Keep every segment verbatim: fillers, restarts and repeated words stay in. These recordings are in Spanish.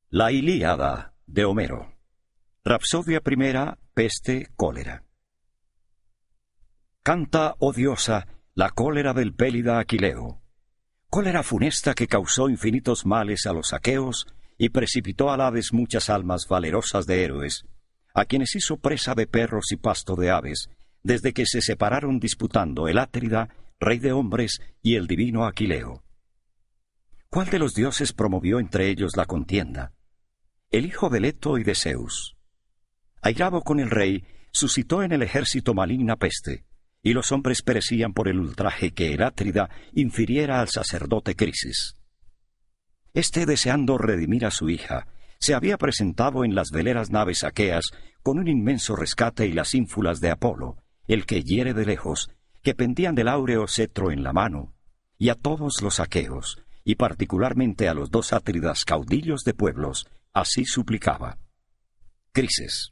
La Ilíada de Homero. Rapsodia primera, peste, cólera. Canta, oh diosa, la cólera del pélida Aquileo, cólera funesta que causó infinitos males a los aqueos y precipitó al Hades muchas almas valerosas de héroes, a quienes hizo presa de perros y pasto de aves, desde que se separaron disputando el Átrida, rey de hombres, y el divino Aquileo. ¿Cuál de los dioses promovió entre ellos la contienda? El hijo de Leto y de Zeus. Airado con el rey, suscitó en el ejército maligna peste, y los hombres perecían por el ultraje que el Átrida infiriera al sacerdote Crises. Este, deseando redimir a su hija, se había presentado en las veleras naves aqueas con un inmenso rescate y las ínfulas de Apolo, el que hiere de lejos, que pendían del áureo cetro en la mano, y a todos los aqueos, y particularmente a los dos Átridas caudillos de pueblos, así suplicaba. Crises.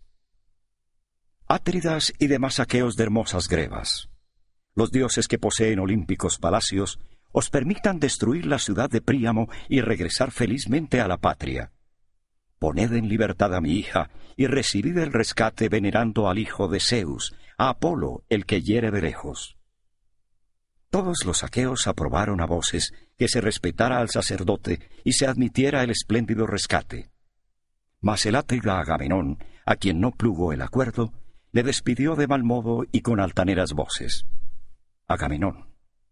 Átridas y demás aqueos de hermosas grebas, los dioses que poseen olímpicos palacios, os permitan destruir la ciudad de Príamo y regresar felizmente a la patria. Poned en libertad a mi hija, y recibid el rescate venerando al hijo de Zeus, a Apolo, el que hiere de lejos. Todos los aqueos aprobaron a voces que se respetara al sacerdote y se admitiera el espléndido rescate. Mas el Átrida Agamenón, a quien no plugo el acuerdo, le despidió de mal modo y con altaneras voces. Agamenón.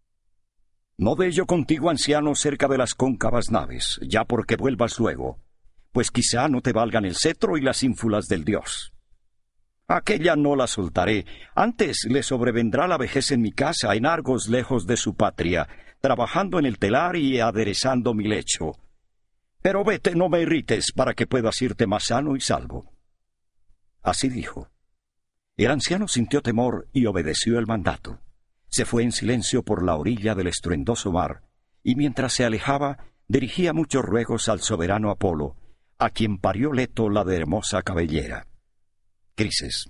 No dé yo contigo, anciano, cerca de las cóncavas naves, ya porque vuelvas luego, pues quizá no te valgan el cetro y las ínfulas del dios. Aquella no la soltaré, antes le sobrevendrá la vejez en mi casa, en Argos lejos de su patria, trabajando en el telar y aderezando mi lecho. Pero vete, no me irrites, para que puedas irte más sano y salvo. Así dijo. El anciano sintió temor y obedeció el mandato. Se fue en silencio por la orilla del estruendoso mar, y mientras se alejaba, dirigía muchos ruegos al soberano Apolo, a quien parió Leto la de hermosa cabellera. Crises.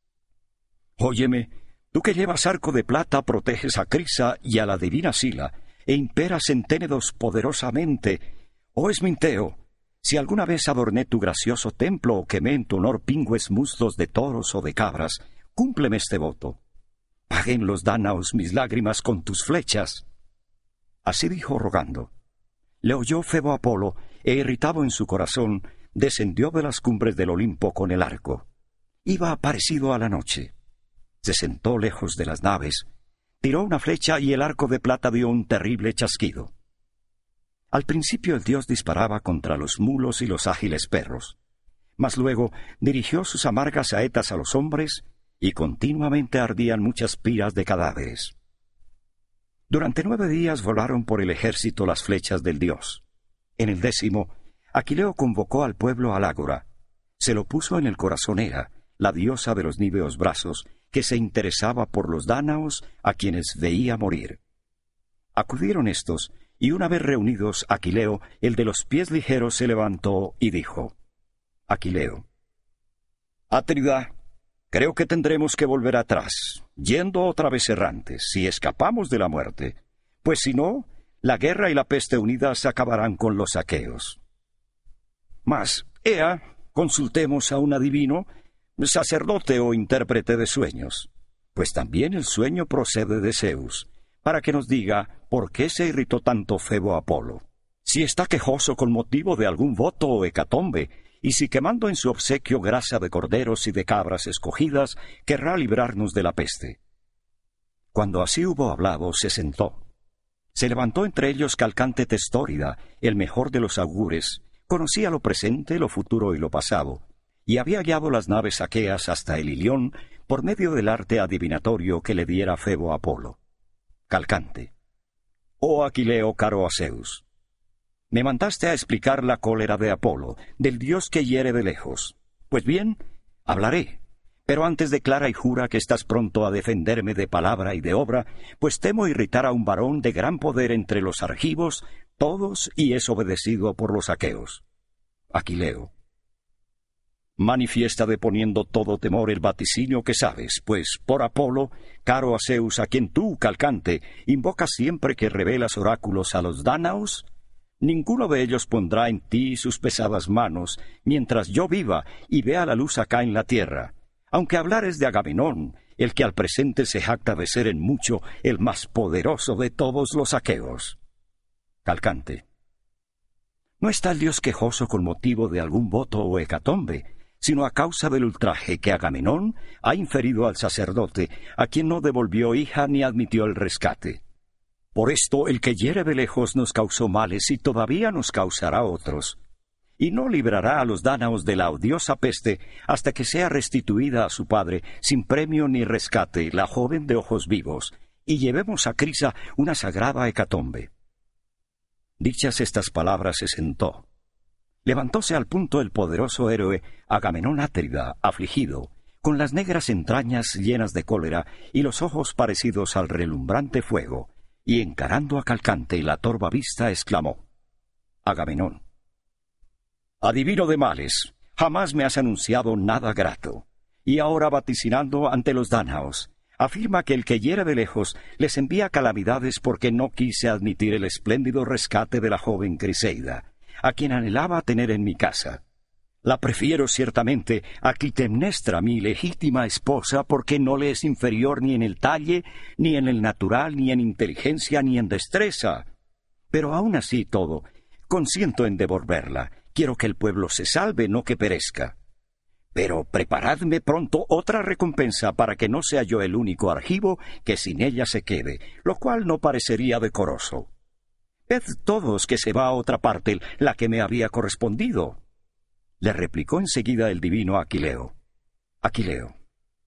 Óyeme, tú que llevas arco de plata proteges a Crisa y a la divina Sila, e imperas en Ténedos poderosamente. Oh Esminteo, si alguna vez adorné tu gracioso templo o quemé en tu honor pingües muslos de toros o de cabras, cúmpleme este voto. Paguen los dánaos mis lágrimas con tus flechas. Así dijo rogando. Le oyó Febo Apolo, e irritado en su corazón, descendió de las cumbres del Olimpo con el arco. Iba parecido a la noche. Se sentó lejos de las naves, tiró una flecha y el arco de plata dio un terrible chasquido. Al principio el dios disparaba contra los mulos y los ágiles perros, mas luego dirigió sus amargas saetas a los hombres y continuamente ardían muchas piras de cadáveres. Durante nueve días volaron por el ejército las flechas del dios. En el décimo, Aquileo convocó al pueblo al ágora. Se lo puso en el corazón Hera, la diosa de los níveos brazos, que se interesaba por los dánaos a quienes veía morir. Acudieron estos, y una vez reunidos, Aquileo, el de los pies ligeros, se levantó y dijo. Aquileo. Átrida, creo que tendremos que volver atrás, yendo otra vez errantes, si escapamos de la muerte, pues si no, la guerra y la peste unidas acabarán con los aqueos. Mas, ea, consultemos a un adivino, sacerdote o intérprete de sueños, pues también el sueño procede de Zeus, para que nos diga por qué se irritó tanto Febo Apolo, si está quejoso con motivo de algún voto o hecatombe, y si quemando en su obsequio grasa de corderos y de cabras escogidas, querrá librarnos de la peste. Cuando así hubo hablado, se sentó. Se levantó entre ellos Calcante Testórida, el mejor de los augures, conocía lo presente, lo futuro y lo pasado, y había guiado las naves aqueas hasta el Ilión por medio del arte adivinatorio que le diera Febo Apolo. Calcante. Oh Aquileo caro a Zeus, me mandaste a explicar la cólera de Apolo, del dios que hiere de lejos. Pues bien, hablaré, pero antes declara y jura que estás pronto a defenderme de palabra y de obra, pues temo irritar a un varón de gran poder entre los argivos, todos, y es obedecido por los aqueos. Aquileo. Manifiesta deponiendo todo temor el vaticinio que sabes, pues por Apolo, caro a Zeus, a quien tú, Calcante, invocas siempre que revelas oráculos a los dánaos, ninguno de ellos pondrá en ti sus pesadas manos, mientras yo viva y vea la luz acá en la tierra. Aunque hablares de Agamenón, el que al presente se jacta de ser en mucho el más poderoso de todos los aqueos. Calcante. No está el dios quejoso con motivo de algún voto o hecatombe, sino a causa del ultraje que Agamenón ha inferido al sacerdote, a quien no devolvió hija ni admitió el rescate. Por esto el que hiere de lejos nos causó males y todavía nos causará otros. Y no librará a los dánaos de la odiosa peste hasta que sea restituida a su padre, sin premio ni rescate, la joven de ojos vivos, y llevemos a Crisa una sagrada hecatombe. Dichas estas palabras se sentó. Levantóse al punto el poderoso héroe Agamenón Átrida, afligido, con las negras entrañas llenas de cólera y los ojos parecidos al relumbrante fuego, y encarando a Calcante la torva vista, exclamó: Agamenón, adivino de males, jamás me has anunciado nada grato, y ahora vaticinando ante los dánaos, afirma que el que hiere de lejos les envía calamidades porque no quise admitir el espléndido rescate de la joven Criseida, a quien anhelaba tener en mi casa. La prefiero ciertamente a Clitemnestra, mi legítima esposa, porque no le es inferior ni en el talle, ni en el natural, ni en inteligencia, ni en destreza. Pero aun así todo, consiento en devolverla. Quiero que el pueblo se salve, no que perezca. Pero preparadme pronto otra recompensa para que no sea yo el único argivo que sin ella se quede, lo cual no parecería decoroso. Ved todos que se va a otra parte la que me había correspondido. Le replicó enseguida el divino Aquileo. Aquileo.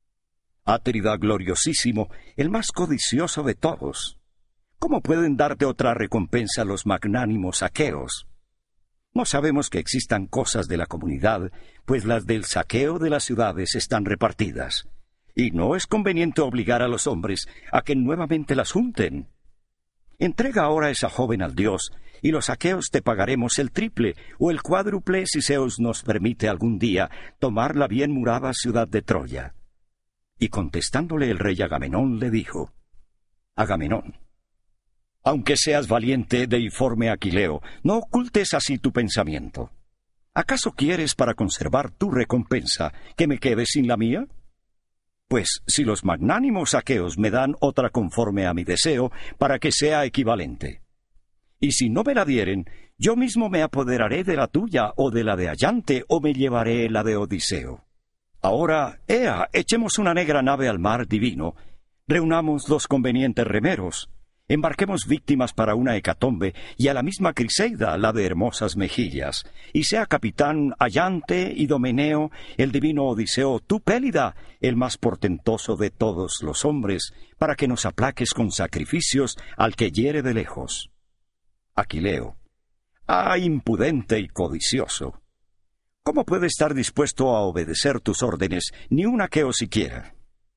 Átrida gloriosísimo, el más codicioso de todos. ¿Cómo pueden darte otra recompensa los magnánimos aqueos? No sabemos que existan cosas de la comunidad, pues las del saqueo de las ciudades están repartidas, y no es conveniente obligar a los hombres a que nuevamente las junten. Entrega ahora esa joven al dios, y los aqueos te pagaremos el triple o el cuádruple si Zeus nos permite algún día tomar la bien murada ciudad de Troya. Y contestándole el rey Agamenón le dijo: Agamenón, aunque seas valiente, deiforme Aquileo, no ocultes así tu pensamiento. ¿Acaso quieres, para conservar tu recompensa, que me quede sin la mía? Pues si los magnánimos aqueos me dan otra conforme a mi deseo, para que sea equivalente. Y si no me la dieren, yo mismo me apoderaré de la tuya o de la de Allante, o me llevaré la de Odiseo. Ahora, ea, echemos una negra nave al mar divino, reunamos los convenientes remeros, embarquemos víctimas para una hecatombe, y a la misma Criseida, la de hermosas mejillas, y sea capitán Allante, Idomeneo, el divino Odiseo, tú Pélida, el más portentoso de todos los hombres, para que nos aplaques con sacrificios al que hiere de lejos. Aquileo. ¡Ah, impudente y codicioso! ¿Cómo puede estar dispuesto a obedecer tus órdenes ni un aqueo siquiera?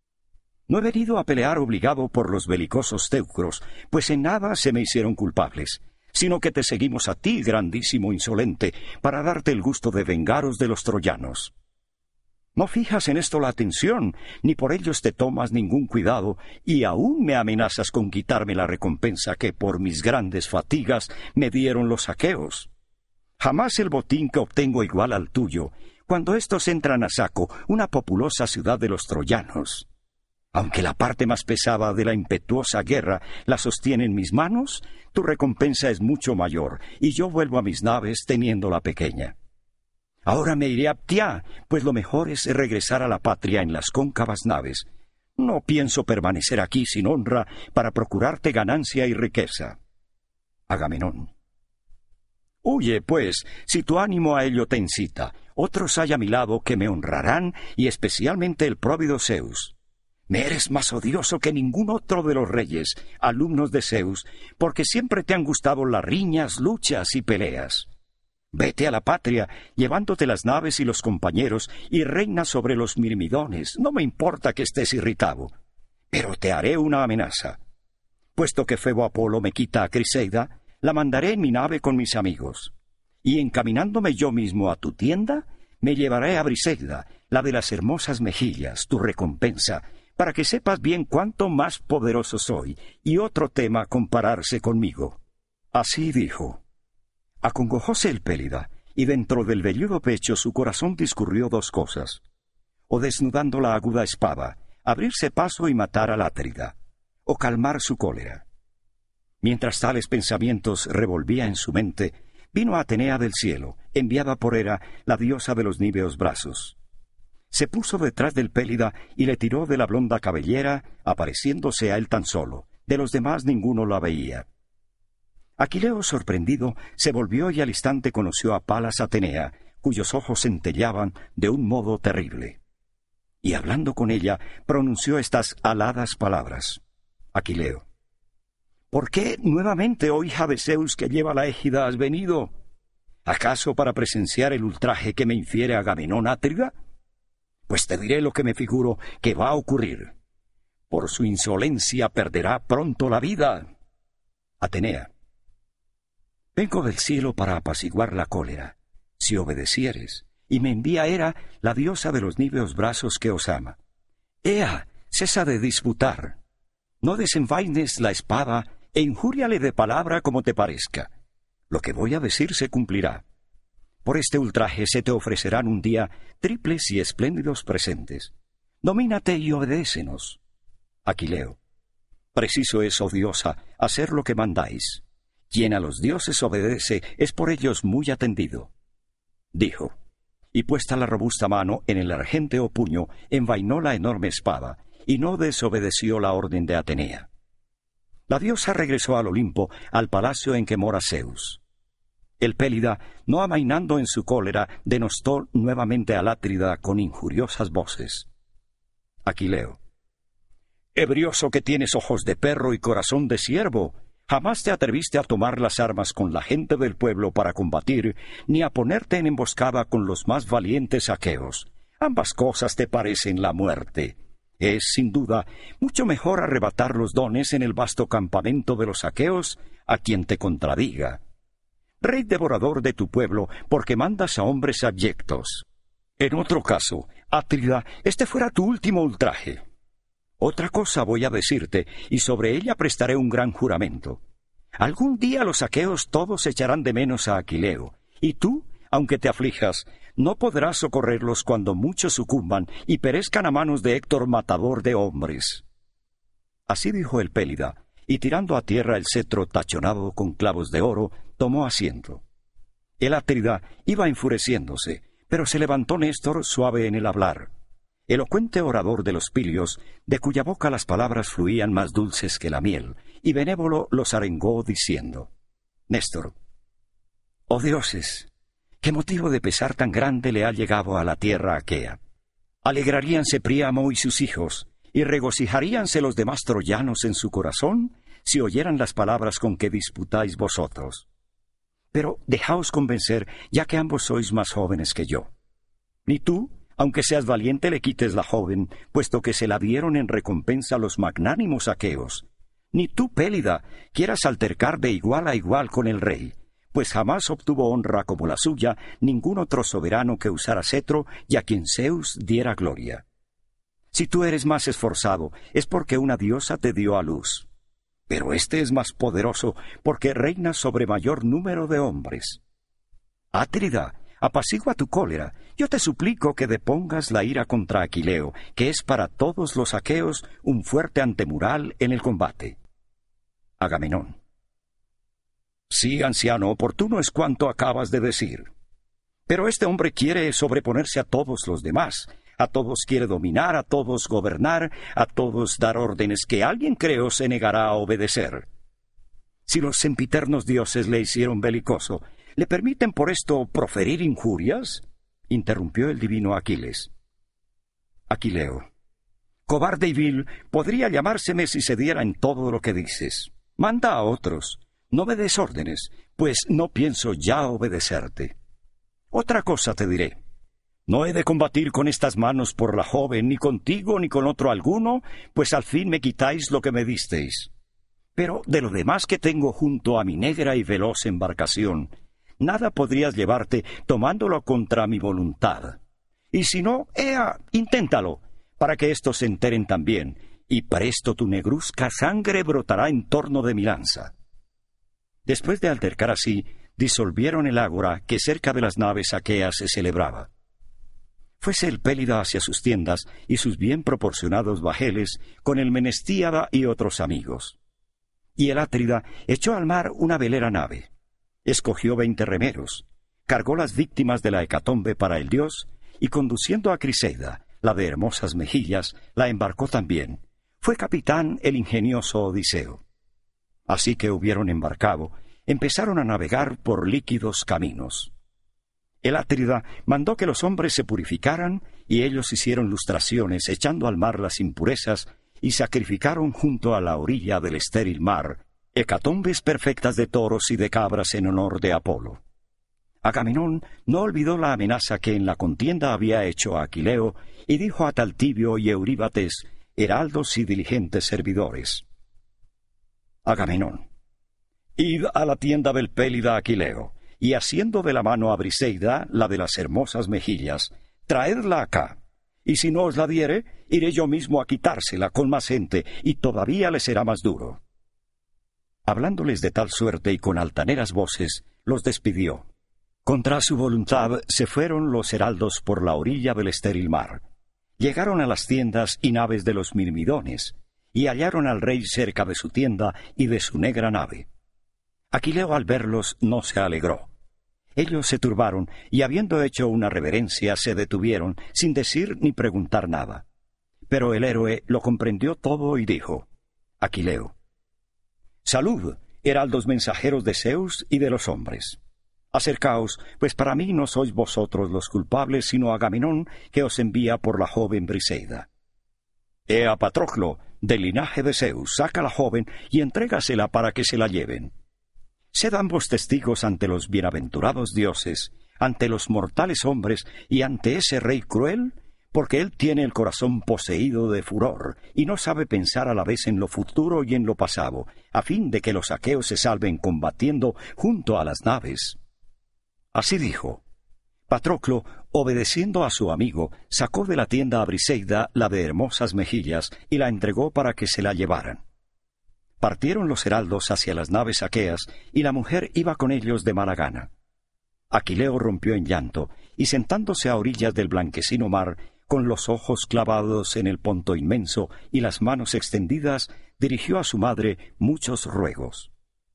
No he venido a pelear obligado por los belicosos teucros, pues en nada se me hicieron culpables, sino que te seguimos a ti, grandísimo insolente, para darte el gusto de vengaros de los troyanos. No fijas en esto la atención, ni por ellos te tomas ningún cuidado, y aún me amenazas con quitarme la recompensa que por mis grandes fatigas me dieron los aqueos. Jamás el botín que obtengo igual al tuyo, cuando éstos entran a saco una populosa ciudad de los troyanos. Aunque la parte más pesada de la impetuosa guerra la sostiene en mis manos, tu recompensa es mucho mayor, y yo vuelvo a mis naves teniendo la pequeña. Ahora me iré a Ptía, pues lo mejor es regresar a la patria en las cóncavas naves. No pienso permanecer aquí sin honra para procurarte ganancia y riqueza. Agamenón. Huye, pues, si tu ánimo a ello te incita. Otros hay a mi lado que me honrarán, y especialmente el próvido Zeus. Me eres más odioso que ningún otro de los reyes, alumnos de Zeus, porque siempre te han gustado las riñas, luchas y peleas. Vete a la patria, llevándote las naves y los compañeros, y reina sobre los mirmidones. No me importa que estés irritado, pero te haré una amenaza. Puesto que Febo Apolo me quita a Criseida, la mandaré en mi nave con mis amigos. Y encaminándome yo mismo a tu tienda, me llevaré a Briseida, la de las hermosas mejillas, tu recompensa, para que sepas bien cuánto más poderoso soy, y otro tema compararse conmigo. Así dijo. Acongojóse el Pélida, y dentro del velludo pecho su corazón discurrió dos cosas: o desnudando la aguda espada, abrirse paso y matar al Atrida, o calmar su cólera. Mientras tales pensamientos revolvía en su mente, vino Atenea del cielo, enviada por Hera, la diosa de los níveos brazos. Se puso detrás del Pélida y le tiró de la blonda cabellera, apareciéndose a él tan solo. De los demás ninguno la veía. Aquileo, sorprendido, se volvió y al instante conoció a Palas Atenea, cuyos ojos centelleaban de un modo terrible. Y hablando con ella, pronunció estas aladas palabras: Aquileo, ¿por qué nuevamente, oh hija de Zeus que lleva la égida, has venido? ¿Acaso para presenciar el ultraje que me infiere Agamenón Atrida? Pues te diré lo que me figuro que va a ocurrir. Por su insolencia perderá pronto la vida. Atenea, vengo del cielo para apaciguar la cólera, si obedecieres, y me envía Hera, la diosa de los níveos brazos que os ama. Ea, cesa de disputar. No desenvaines la espada e injúriale de palabra como te parezca. Lo que voy a decir se cumplirá. Por este ultraje se te ofrecerán un día triples y espléndidos presentes. Domínate y obedécenos. Aquileo, preciso es, oh diosa, hacer lo que mandáis. Quien a los dioses obedece es por ellos muy atendido. Dijo, y puesta la robusta mano en el argénteo puño, envainó la enorme espada, y no desobedeció la orden de Atenea. La diosa regresó al Olimpo, al palacio en que mora Zeus. El Pélida, no amainando en su cólera, denostó nuevamente al Atrida con injuriosas voces. Aquileo, ebrioso que tienes ojos de perro y corazón de ciervo, jamás te atreviste a tomar las armas con la gente del pueblo para combatir, ni a ponerte en emboscada con los más valientes aqueos. Ambas cosas te parecen la muerte. Es, sin duda, mucho mejor arrebatar los dones en el vasto campamento de los aqueos a quien te contradiga. Rey devorador de tu pueblo, porque mandas a hombres abyectos. En otro caso, Atrida, este fuera tu último ultraje. Otra cosa voy a decirte, y sobre ella prestaré un gran juramento. Algún día los aqueos todos echarán de menos a Aquileo, y tú, aunque te aflijas, no podrás socorrerlos cuando muchos sucumban y perezcan a manos de Héctor matador de hombres. Así dijo el Pélida, y tirando a tierra el cetro tachonado con clavos de oro, tomó asiento. El Atrida iba enfureciéndose, pero se levantó Néstor suave en el hablar. Elocuente orador de los Pilios, de cuya boca las palabras fluían más dulces que la miel, y benévolo los arengó diciendo: Néstor, oh dioses, ¿qué motivo de pesar tan grande le ha llegado a la tierra aquea? Alegraríanse Príamo y sus hijos, y regocijaríanse los demás troyanos en su corazón, si oyeran las palabras con que disputáis vosotros. Pero dejaos convencer, ya que ambos sois más jóvenes que yo. Ni tú, aunque seas valiente, le quites la joven, puesto que se la dieron en recompensa los magnánimos aqueos. Ni tú, Pélida, quieras altercar de igual a igual con el rey, pues jamás obtuvo honra como la suya ningún otro soberano que usara cetro y a quien Zeus diera gloria. Si tú eres más esforzado, es porque una diosa te dio a luz. Pero éste es más poderoso, porque reina sobre mayor número de hombres. Atrida, apacigua tu cólera. Yo te suplico que depongas la ira contra Aquileo, que es para todos los aqueos un fuerte antemural en el combate. Agamenón. Sí, anciano, oportuno es cuanto acabas de decir. Pero este hombre quiere sobreponerse a todos los demás. A todos quiere dominar, a todos gobernar, a todos dar órdenes que alguien, creo, se negará a obedecer. Si los sempiternos dioses le hicieron belicoso, ¿le permiten por esto proferir injurias? Interrumpió el divino Aquiles. Aquileo. Cobarde y vil podría llamárseme si se diera en todo lo que dices. Manda a otros. No me des órdenes, pues no pienso ya obedecerte. Otra cosa te diré. No he de combatir con estas manos por la joven, ni contigo ni con otro alguno, pues al fin me quitáis lo que me disteis. Pero de lo demás que tengo junto a mi negra y veloz embarcación, nada podrías llevarte tomándolo contra mi voluntad. Y si no, ea, inténtalo, para que éstos se enteren también, y presto tu negruzca sangre brotará en torno de mi lanza. Después de altercar así, disolvieron el ágora que cerca de las naves aqueas se celebraba. Fuese el Pélida hacia sus tiendas y sus bien proporcionados bajeles con el Menestíada y otros amigos. Y el Átrida echó al mar una velera nave. Escogió veinte remeros, cargó las víctimas de la hecatombe para el dios, y conduciendo a Criseida, la de hermosas mejillas, la embarcó también. Fue capitán el ingenioso Odiseo. Así que hubieron embarcado, empezaron a navegar por líquidos caminos. El Átrida mandó que los hombres se purificaran, y ellos hicieron lustraciones, echando al mar las impurezas, y sacrificaron junto a la orilla del estéril mar hecatombes perfectas de toros y de cabras en honor de Apolo. Agamenón no olvidó la amenaza que en la contienda había hecho a Aquileo, y dijo a Taltibio y Euríbates, heraldos y diligentes servidores: Agamenón, id a la tienda del Pélida Aquileo, y haciendo de la mano a Briseida, la de las hermosas mejillas, traedla acá, y si no os la diere, iré yo mismo a quitársela con más gente, y todavía le será más duro. Hablándoles de tal suerte y con altaneras voces, los despidió. Contra su voluntad se fueron los heraldos por la orilla del estéril mar. Llegaron a las tiendas y naves de los mirmidones, y hallaron al rey cerca de su tienda y de su negra nave. Aquileo al verlos no se alegró. Ellos se turbaron, y habiendo hecho una reverencia, se detuvieron, sin decir ni preguntar nada. Pero el héroe lo comprendió todo y dijo: Aquileo, salud, heraldos mensajeros de Zeus y de los hombres. Acercaos, pues para mí no sois vosotros los culpables, sino Agamenón, que os envía por la joven Briseida. Ea Patroclo, del linaje de Zeus, saca la joven y entrégasela para que se la lleven. Sed ambos testigos ante los bienaventurados dioses, ante los mortales hombres y ante ese rey cruel, porque él tiene el corazón poseído de furor, y no sabe pensar a la vez en lo futuro y en lo pasado, a fin de que los aqueos se salven combatiendo junto a las naves. Así dijo. Patroclo, obedeciendo a su amigo, sacó de la tienda a Briseida la de hermosas mejillas, y la entregó para que se la llevaran. Partieron los heraldos hacia las naves aqueas, y la mujer iba con ellos de mala gana. Aquileo rompió en llanto, y sentándose a orillas del blanquecino mar, con los ojos clavados en el ponto inmenso y las manos extendidas, dirigió a su madre muchos ruegos.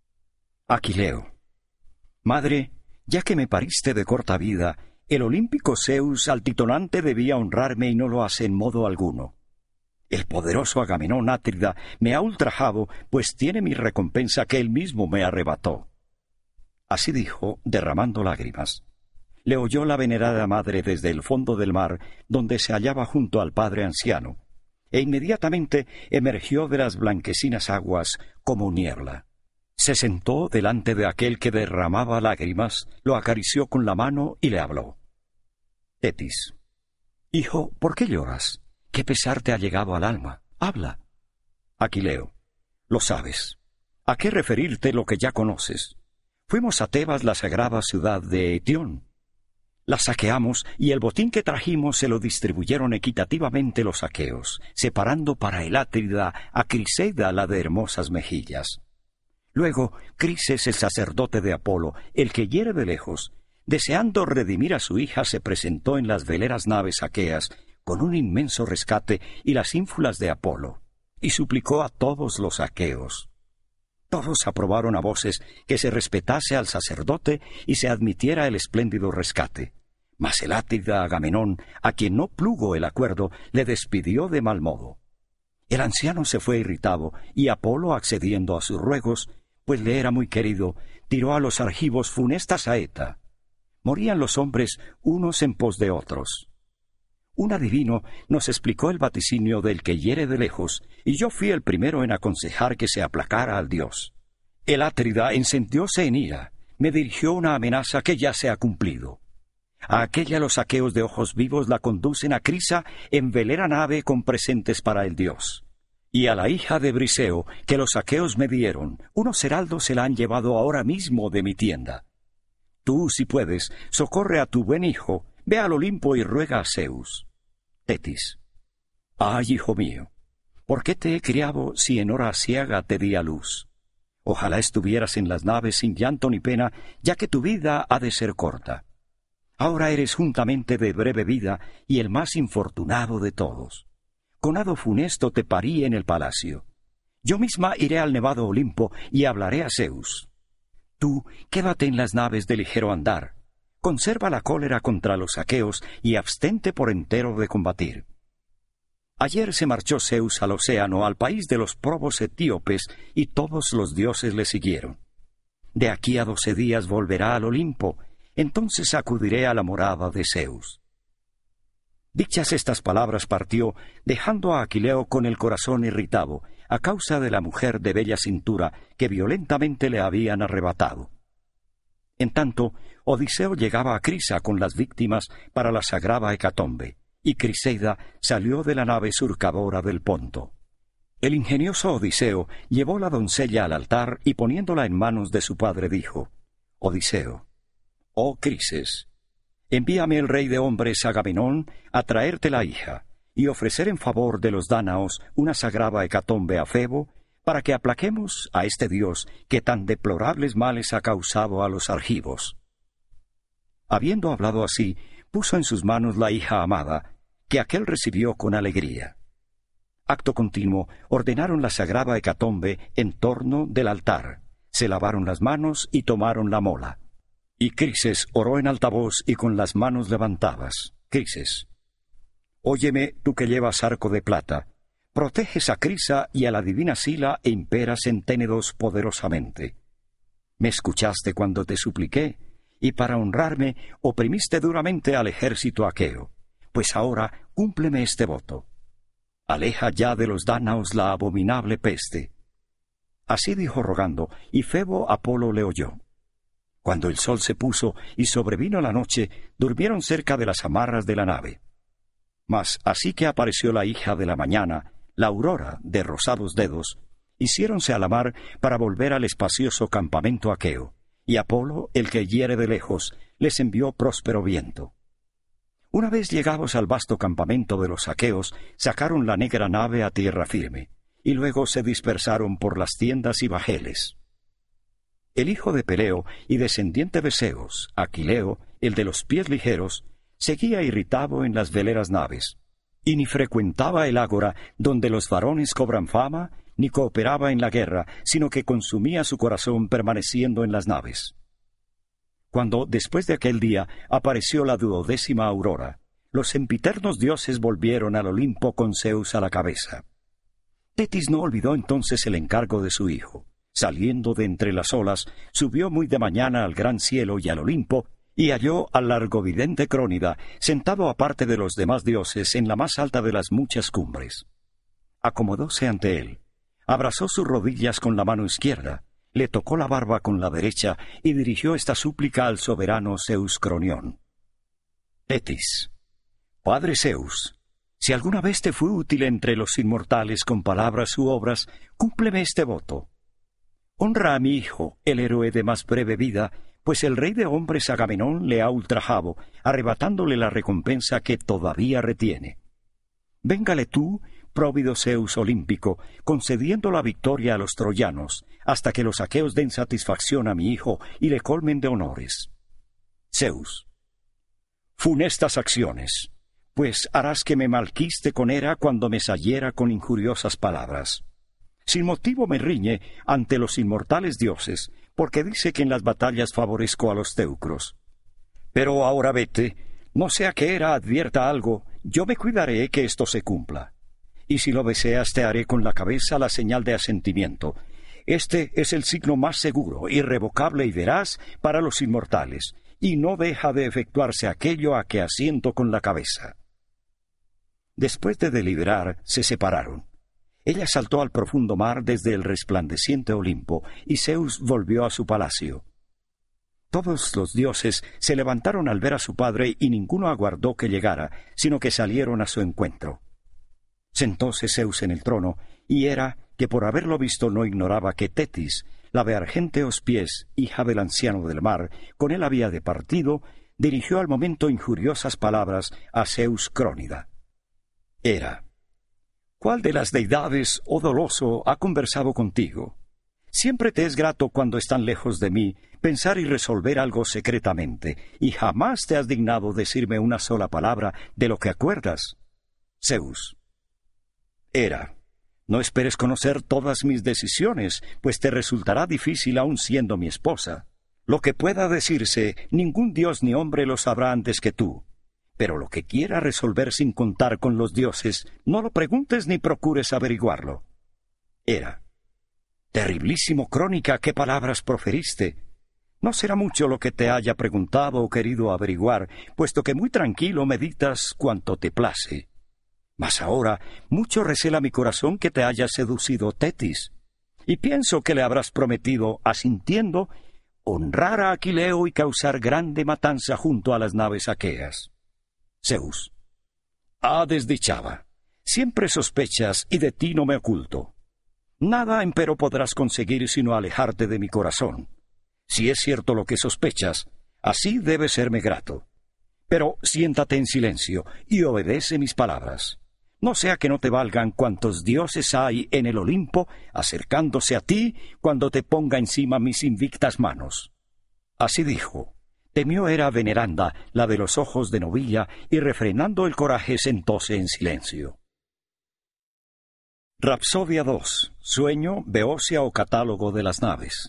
Aquileo, madre, ya que me pariste de corta vida, el olímpico Zeus altitonante debía honrarme y no lo hace en modo alguno. El poderoso Agamenón Átrida me ha ultrajado, pues tiene mi recompensa que él mismo me arrebató. Así dijo, derramando lágrimas. Le oyó la venerada madre desde el fondo del mar, donde se hallaba junto al padre anciano, e inmediatamente emergió de las blanquecinas aguas como niebla. Se sentó delante de aquel que derramaba lágrimas, lo acarició con la mano y le habló. Tetis, hijo, ¿por qué lloras? ¿Qué pesar te ha llegado al alma? Habla. Aquileo, lo sabes. ¿A qué referirte lo que ya conoces? Fuimos a Tebas, la sagrada ciudad de Etión. La saqueamos, y el botín que trajimos se lo distribuyeron equitativamente los aqueos, separando para el Átrida a Criseida, la de hermosas mejillas. Luego, Crises, el sacerdote de Apolo, el que hiere de lejos, deseando redimir a su hija, se presentó en las veleras naves aqueas, con un inmenso rescate y las ínfulas de Apolo, y suplicó a todos los aqueos. Todos aprobaron a voces que se respetase al sacerdote y se admitiera el espléndido rescate. Mas el Átrida Agamenón, a quien no plugo el acuerdo, le despidió de mal modo. El anciano se fue irritado, y Apolo, accediendo a sus ruegos, pues le era muy querido, tiró a los argivos funesta saeta. Morían los hombres unos en pos de otros. Un adivino nos explicó el vaticinio del que hiere de lejos, y yo fui el primero en aconsejar que se aplacara al dios. El Átrida encendióse en ira, me dirigió una amenaza que ya se ha cumplido. A aquella los aqueos de ojos vivos la conducen a Crisa en velera nave con presentes para el dios. Y a la hija de Briseo, que los aqueos me dieron, unos heraldos se la han llevado ahora mismo de mi tienda. Tú, si puedes, socorre a tu buen hijo, ve al Olimpo y ruega a Zeus. Tetis. Ay, hijo mío, ¿por qué te he criado si en hora aciaga te di a luz? Ojalá estuvieras en las naves sin llanto ni pena, ya que tu vida ha de ser corta. Ahora eres juntamente de breve vida y el más infortunado de todos. Con hado funesto te parí en el palacio. Yo misma iré al nevado Olimpo y hablaré a Zeus. Tú, quédate en las naves de ligero andar. Conserva la cólera contra los aqueos y abstente por entero de combatir. Ayer se marchó Zeus al océano, al país de los probos etíopes, y todos los dioses le siguieron. De aquí a doce días volverá al Olimpo, entonces acudiré a la morada de Zeus. Dichas estas palabras partió, dejando a Aquileo con el corazón irritado, a causa de la mujer de bella cintura que violentamente le habían arrebatado. En tanto, Odiseo llegaba a Crisa con las víctimas para la sagrada hecatombe, y Criseida salió de la nave surcadora del Ponto. El ingenioso Odiseo llevó la doncella al altar y poniéndola en manos de su padre dijo: Odiseo, oh Crises, envíame el rey de hombres Agamenón a traerte la hija, y ofrecer en favor de los dánaos una sagrada hecatombe a Febo, para que aplaquemos a este dios que tan deplorables males ha causado a los argivos. Habiendo hablado así, puso en sus manos la hija amada, que aquél recibió con alegría. Acto continuo, ordenaron la sagrada hecatombe en torno del altar, se lavaron las manos y tomaron la mola. Y Crises oró en alta voz y con las manos levantadas. Crises, óyeme tú que llevas arco de plata, proteges a Crisa y a la divina Sila e imperas en Ténedos poderosamente. Me escuchaste cuando te supliqué, y para honrarme oprimiste duramente al ejército aqueo. Pues ahora cúmpleme este voto. Aleja ya de los dánaos la abominable peste. Así dijo rogando, y Febo Apolo le oyó. Cuando el sol se puso y sobrevino la noche, durmieron cerca de las amarras de la nave. Mas así que apareció la hija de la mañana, la aurora de rosados dedos, hiciéronse a la mar para volver al espacioso campamento aqueo, y Apolo, el que hiere de lejos, les envió próspero viento. Una vez llegados al vasto campamento de los aqueos, sacaron la negra nave a tierra firme, y luego se dispersaron por las tiendas y bajeles. El hijo de Peleo y descendiente de Zeus, Aquileo, el de los pies ligeros, seguía irritado en las veleras naves, y ni frecuentaba el ágora donde los varones cobran fama, ni cooperaba en la guerra, sino que consumía su corazón permaneciendo en las naves. Cuando, después de aquel día, apareció la duodécima aurora, los sempiternos dioses volvieron al Olimpo con Zeus a la cabeza. Tetis no olvidó entonces el encargo de su hijo. Saliendo de entre las olas, subió muy de mañana al gran cielo y al Olimpo, y halló al largovidente Crónida, sentado aparte de los demás dioses en la más alta de las muchas cumbres. Acomodóse ante él, abrazó sus rodillas con la mano izquierda, le tocó la barba con la derecha y dirigió esta súplica al soberano Zeus Cronión. Tetis, padre Zeus, si alguna vez te fui útil entre los inmortales con palabras u obras, cúmpleme este voto. Honra a mi hijo, el héroe de más breve vida, pues el rey de hombres Agamenón le ha ultrajado, arrebatándole la recompensa que todavía retiene. Véngale tú, próvido Zeus olímpico, concediendo la victoria a los troyanos, hasta que los aqueos den satisfacción a mi hijo y le colmen de honores. Zeus, funestas acciones, pues harás que me malquiste con Hera cuando me saliera con injuriosas palabras. Sin motivo me riñe ante los inmortales dioses, porque dice que en las batallas favorezco a los teucros. Pero ahora vete, no sea que Hera advierta algo, yo me cuidaré que esto se cumpla. Y si lo deseas te haré con la cabeza la señal de asentimiento. Este es el signo más seguro, irrevocable y veraz para los inmortales, y no deja de efectuarse aquello a que asiento con la cabeza. Después de deliberar, se separaron. Ella saltó al profundo mar desde el resplandeciente Olimpo, y Zeus volvió a su palacio. Todos los dioses se levantaron al ver a su padre, y ninguno aguardó que llegara, sino que salieron a su encuentro. Sentóse Zeus en el trono, y Hera, que por haberlo visto no ignoraba que Tetis, la de argénteos pies, hija del anciano del mar, con él había departido, dirigió al momento injuriosas palabras a Zeus Crónida. Hera, ¿cuál de las deidades, oh doloso, ha conversado contigo? Siempre te es grato cuando están lejos de mí pensar y resolver algo secretamente, y jamás te has dignado decirme una sola palabra de lo que acuerdas. Zeus. Hera, no esperes conocer todas mis decisiones, pues te resultará difícil aun siendo mi esposa. Lo que pueda decirse, ningún dios ni hombre lo sabrá antes que tú. Pero lo que quiera resolver sin contar con los dioses, no lo preguntes ni procures averiguarlo. Hera. Terriblísimo Crónica, ¿qué palabras proferiste? No será mucho lo que te haya preguntado o querido averiguar, puesto que muy tranquilo meditas cuanto te place. Mas ahora mucho recela mi corazón que te haya seducido Tetis, y pienso que le habrás prometido, asintiendo, honrar a Aquileo y causar grande matanza junto a las naves aqueas. Zeus. Ah, desdichada, siempre sospechas y de ti no me oculto. Nada, empero, podrás conseguir sino alejarte de mi corazón. Si es cierto lo que sospechas, así debe serme grato. Pero siéntate en silencio y obedece mis palabras. No sea que no te valgan cuantos dioses hay en el Olimpo acercándose a ti cuando te ponga encima mis invictas manos. Así dijo. Temió Hera veneranda, la de los ojos de novilla, y refrenando el coraje sentóse en silencio. Rapsodia dos. Sueño, beocia o catálogo de las naves.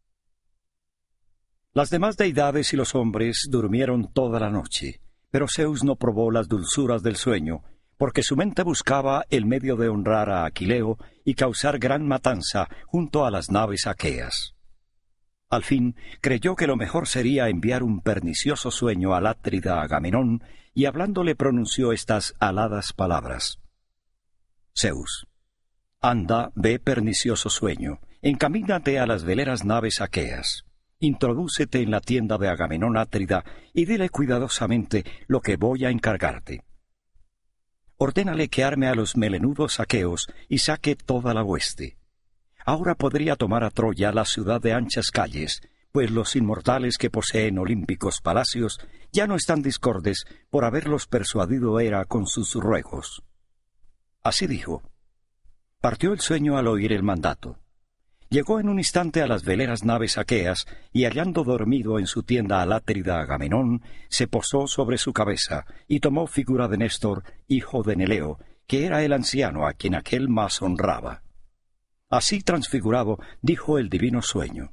Las demás deidades y los hombres durmieron toda la noche, pero Zeus no probó las dulzuras del sueño, porque su mente buscaba el medio de honrar a Aquileo y causar gran matanza junto a las naves aqueas. Al fin, creyó que lo mejor sería enviar un pernicioso sueño al Atrida Agamenón, y hablándole pronunció estas aladas palabras. Zeus. Anda, ve pernicioso sueño, encamínate a las veleras naves aqueas. Introdúcete en la tienda de Agamenón Atrida y dile cuidadosamente lo que voy a encargarte. Ordénale que arme a los melenudos aqueos y saque toda la hueste. Ahora podría tomar a Troya, la ciudad de anchas calles, pues los inmortales que poseen olímpicos palacios ya no están discordes por haberlos persuadido Hera con sus ruegos. Así dijo. Partió el sueño al oír el mandato. Llegó en un instante a las veleras naves aqueas, y hallando dormido en su tienda al Atrida Agamenón, se posó sobre su cabeza, y tomó figura de Néstor, hijo de Neleo, que era el anciano a quien aquél más honraba. Así transfigurado, dijo el divino sueño.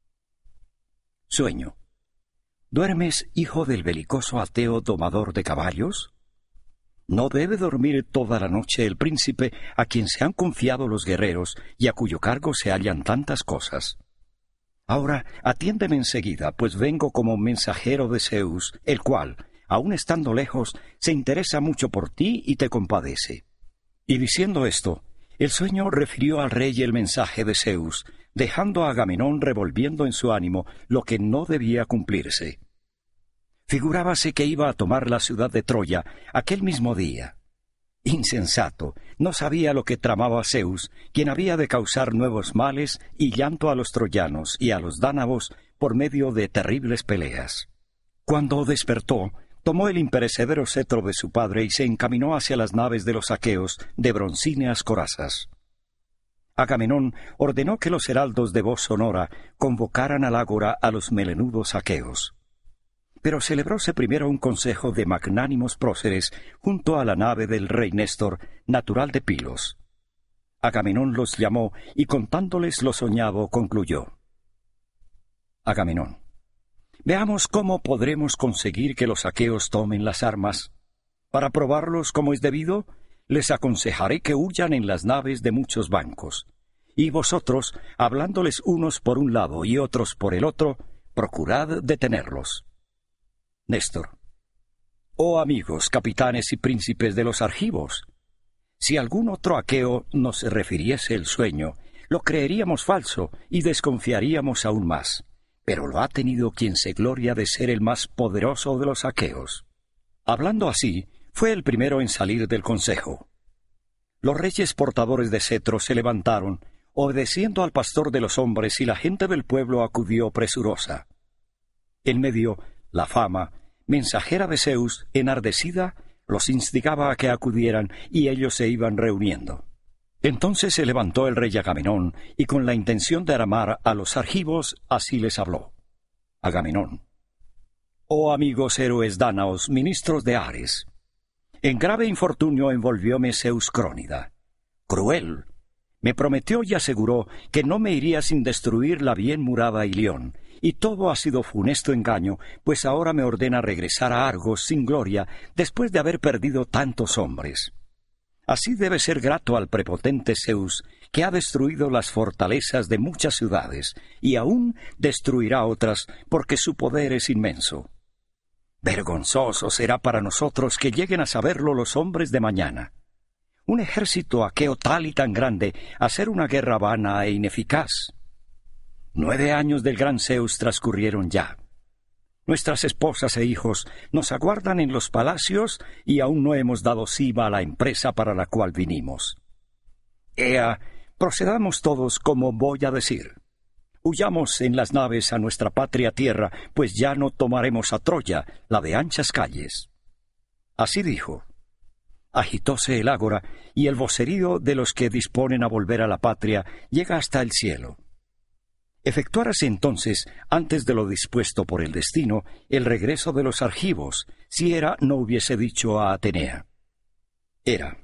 Sueño. ¿Duermes, hijo del belicoso Ateo domador de caballos? No debe dormir toda la noche el príncipe a quien se han confiado los guerreros y a cuyo cargo se hallan tantas cosas. Ahora atiéndeme enseguida, pues vengo como mensajero de Zeus, el cual, aun estando lejos, se interesa mucho por ti y te compadece. Y diciendo esto, el sueño refirió al rey el mensaje de Zeus, dejando a Agamenón revolviendo en su ánimo lo que no debía cumplirse. Figurábase que iba a tomar la ciudad de Troya aquel mismo día. Insensato, no sabía lo que tramaba Zeus, quien había de causar nuevos males y llanto a los troyanos y a los dánavos por medio de terribles peleas. Cuando despertó, tomó el imperecedero cetro de su padre y se encaminó hacia las naves de los aqueos de broncíneas corazas. Agamenón ordenó que los heraldos de voz sonora convocaran al ágora a los melenudos aqueos. Pero celebróse primero un consejo de magnánimos próceres junto a la nave del rey Néstor, natural de Pilos. Agamenón los llamó y contándoles lo soñado concluyó. Agamenón. Veamos cómo podremos conseguir que los aqueos tomen las armas. Para probarlos como es debido, les aconsejaré que huyan en las naves de muchos bancos. Y vosotros, hablándoles unos por un lado y otros por el otro, procurad detenerlos. Néstor. Oh amigos, capitanes y príncipes de los argivos, si algún otro aqueo nos refiriese el sueño, lo creeríamos falso y desconfiaríamos aún más, pero lo ha tenido quien se gloria de ser el más poderoso de los aqueos. Hablando así, fue el primero en salir del consejo. Los reyes portadores de cetro se levantaron, obedeciendo al pastor de los hombres, y la gente del pueblo acudió presurosa. En medio, la fama, mensajera de Zeus, enardecida, los instigaba a que acudieran, y ellos se iban reuniendo. Entonces se levantó el rey Agamenón, y con la intención de armar a los argivos, así les habló. Agamenón: Oh amigos héroes dánaos, ministros de Ares, en grave infortunio envolvióme Zeus Crónida. Cruel, me prometió y aseguró que no me iría sin destruir la bien murada Ilión, y todo ha sido funesto engaño, pues ahora me ordena regresar a Argos sin gloria, después de haber perdido tantos hombres. Así debe ser grato al prepotente Zeus, que ha destruido las fortalezas de muchas ciudades, y aún destruirá otras, porque su poder es inmenso. Vergonzoso será para nosotros que lleguen a saberlo los hombres de mañana. Un ejército aqueo tal y tan grande, hacer una guerra vana e ineficaz. Nueve años del gran Zeus transcurrieron ya. Nuestras esposas e hijos nos aguardan en los palacios y aún no hemos dado cima a la empresa para la cual vinimos. Ea, procedamos todos como voy a decir. Huyamos en las naves a nuestra patria tierra, pues ya no tomaremos a Troya, la de anchas calles. Así dijo. Agitóse el ágora, y el vocerío de los que disponen a volver a la patria llega hasta el cielo. Efectuárase entonces, antes de lo dispuesto por el destino, el regreso de los argivos, si Hera no hubiese dicho a Atenea. Hera: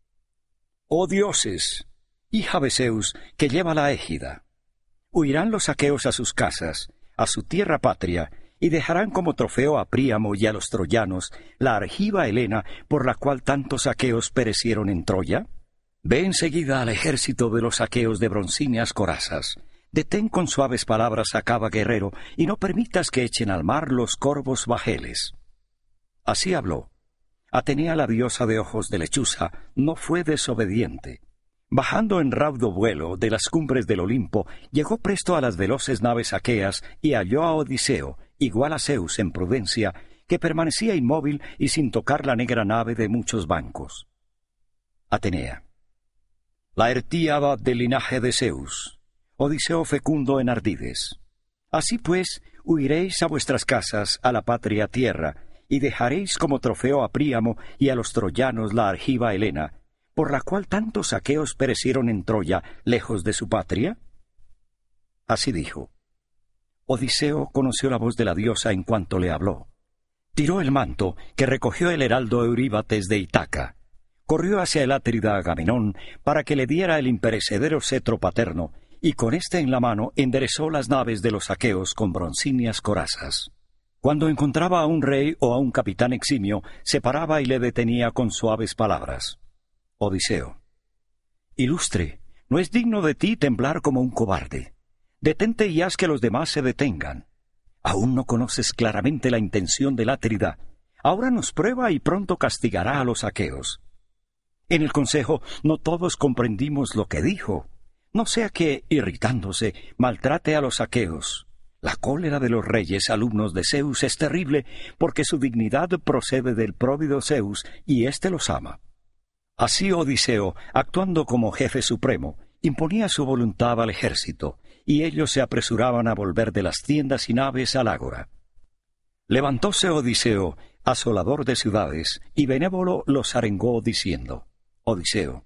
Oh dioses, hija de Zeus, que lleva la égida. Huirán los aqueos a sus casas, a su tierra patria, y dejarán como trofeo a Príamo y a los troyanos la argiva Helena por la cual tantos aqueos perecieron en Troya. Ve enseguida al ejército de los aqueos de broncíneas corazas. Detén con suaves palabras a cada guerrero, y no permitas que echen al mar los corvos bajeles. Así habló. Atenea, la diosa de ojos de lechuza, no fue desobediente. Bajando en raudo vuelo de las cumbres del Olimpo, llegó presto a las veloces naves aqueas y halló a Odiseo, igual a Zeus en prudencia, que permanecía inmóvil y sin tocar la negra nave de muchos bancos. Atenea: La Ertíada del linaje de Zeus, Odiseo fecundo en ardides. Así pues, huiréis a vuestras casas, a la patria tierra, y dejaréis como trofeo a Príamo y a los troyanos la argiva Helena, por la cual tantos aqueos perecieron en Troya, lejos de su patria. Así dijo. Odiseo conoció la voz de la diosa en cuanto le habló. Tiró el manto, que recogió el heraldo Euríbates de Itaca. Corrió hacia el atrida Agamenón, para que le diera el imperecedero cetro paterno, y con éste en la mano enderezó las naves de los aqueos con broncíneas corazas. Cuando encontraba a un rey o a un capitán eximio, se paraba y le detenía con suaves palabras. Odiseo: Ilustre, no es digno de ti temblar como un cobarde. Detente y haz que los demás se detengan. Aún no conoces claramente la intención del Atrida. Ahora nos prueba y pronto castigará a los aqueos. En el consejo no todos comprendimos lo que dijo. No sea que, irritándose, maltrate a los aqueos. La cólera de los reyes alumnos de Zeus es terrible, porque su dignidad procede del próvido Zeus, y éste los ama. Así Odiseo, actuando como jefe supremo, imponía su voluntad al ejército, y ellos se apresuraban a volver de las tiendas y naves al ágora. Levantóse Odiseo, asolador de ciudades, y benévolo los arengó diciendo: Odiseo: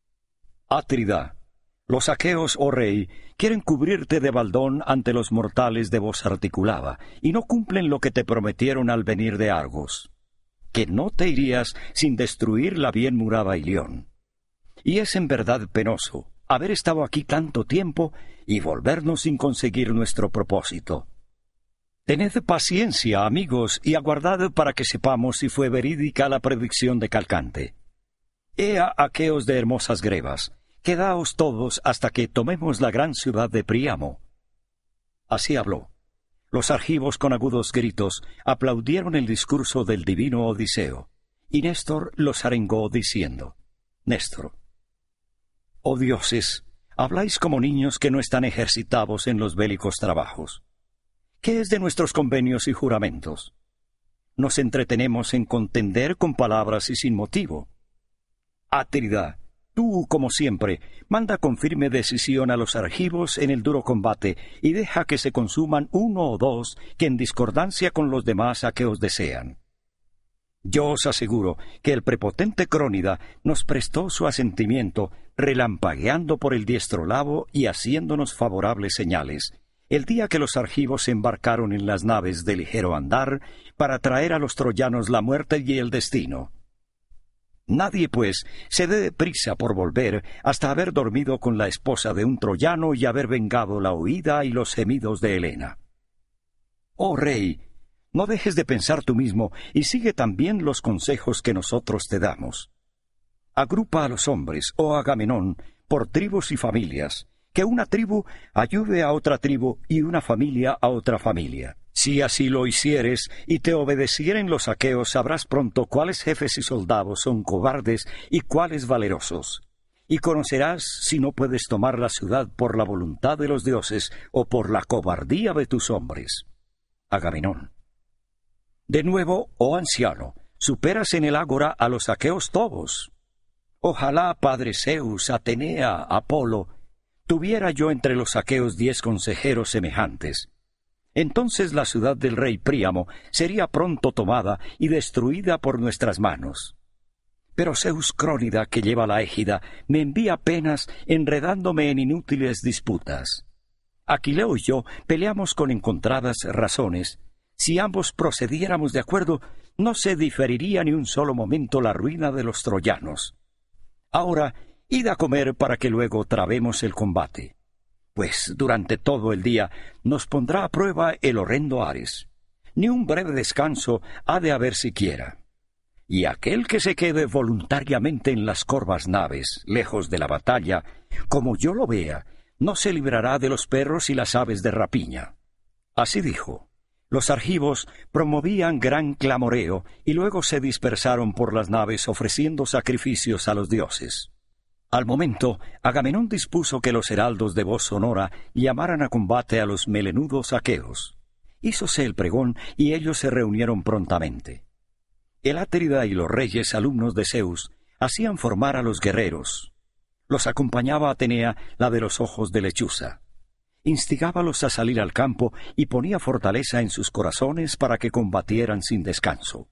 Atrida, los aqueos, oh rey, quieren cubrirte de baldón ante los mortales de voz articulada, y no cumplen lo que te prometieron al venir de Argos, que no te irías sin destruir la bien murada Ilión. Y es en verdad penoso haber estado aquí tanto tiempo y volvernos sin conseguir nuestro propósito. Tened paciencia, amigos, y aguardad para que sepamos si fue verídica la predicción de Calcante. Ea, aqueos de hermosas grebas, quedaos todos hasta que tomemos la gran ciudad de Príamo. Así habló. Los argivos con agudos gritos aplaudieron el discurso del divino Odiseo, y Néstor los arengó diciendo: Néstor: Oh dioses, habláis como niños que no están ejercitados en los bélicos trabajos. ¿Qué es de nuestros convenios y juramentos? Nos entretenemos en contender con palabras y sin motivo. Atrida, tú, como siempre, manda con firme decisión a los argivos en el duro combate, y deja que se consuman uno o dos que en discordancia con los demás aqueos desean. Yo os aseguro que el prepotente Crónida nos prestó su asentimiento, relampagueando por el diestro lado y haciéndonos favorables señales, el día que los argivos se embarcaron en las naves de ligero andar para traer a los troyanos la muerte y el destino. Nadie, pues, se dé prisa por volver hasta haber dormido con la esposa de un troyano y haber vengado la huida y los gemidos de Helena. Oh rey, no dejes de pensar tú mismo y sigue también los consejos que nosotros te damos. Agrupa a los hombres, oh Agamenón, por tribus y familias, que una tribu ayude a otra tribu y una familia a otra familia. Si así lo hicieres y te obedecieren los aqueos, sabrás pronto cuáles jefes y soldados son cobardes y cuáles valerosos. Y conocerás si no puedes tomar la ciudad por la voluntad de los dioses o por la cobardía de tus hombres. Agamenón. De nuevo, oh anciano, superas en el ágora a los aqueos todos. Ojalá, padre Zeus, Atenea, Apolo, tuviera yo entre los aqueos diez consejeros semejantes. Entonces la ciudad del rey Príamo sería pronto tomada y destruida por nuestras manos. Pero Zeus Crónida, que lleva la égida, me envía penas enredándome en inútiles disputas. Aquileo y yo peleamos con encontradas razones. Si ambos procediéramos de acuerdo, no se diferiría ni un solo momento la ruina de los troyanos. Ahora, id a comer para que luego trabemos el combate, pues durante todo el día nos pondrá a prueba el horrendo Ares. Ni un breve descanso ha de haber siquiera. Y aquel que se quede voluntariamente en las corvas naves, lejos de la batalla, como yo lo vea, no se librará de los perros y las aves de rapiña. Así dijo. Los argivos promovían gran clamoreo y luego se dispersaron por las naves ofreciendo sacrificios a los dioses. Al momento, Agamenón dispuso que los heraldos de voz sonora llamaran a combate a los melenudos aqueos. Hízose el pregón y ellos se reunieron prontamente. El Átrida y los reyes alumnos de Zeus hacían formar a los guerreros. Los acompañaba Atenea, la de los ojos de lechuza. Instigábalos a salir al campo y ponía fortaleza en sus corazones para que combatieran sin descanso.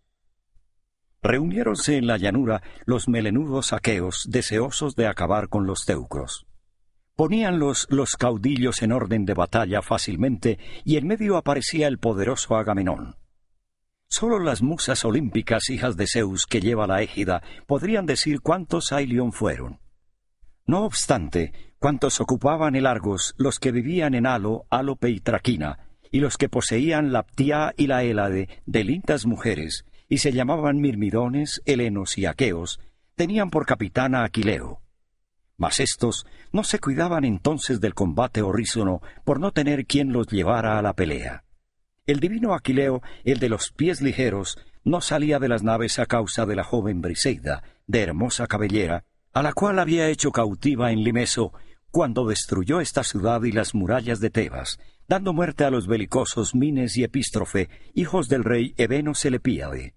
Reuniéronse en la llanura los melenudos aqueos, deseosos de acabar con los teucros. Poníanlos los caudillos en orden de batalla fácilmente, y en medio aparecía el poderoso Agamenón. Sólo las musas olímpicas, hijas de Zeus, que lleva la égida, podrían decir cuántos Ailion fueron. No obstante, cuantos ocupaban el Argos, los que vivían en Alo, Álope y Traquina, y los que poseían la Ptía y la Hélade, de lindas mujeres, y se llamaban Mirmidones, helenos y aqueos, tenían por capitán a Aquileo. Mas éstos no se cuidaban entonces del combate horrísono por no tener quien los llevara a la pelea. El divino Aquileo, el de los pies ligeros, no salía de las naves a causa de la joven Briseida, de hermosa cabellera, a la cual había hecho cautiva en Limeso, cuando destruyó esta ciudad y las murallas de Tebas, dando muerte a los belicosos Mines y Epístrofe, hijos del rey Eveno Selepíade.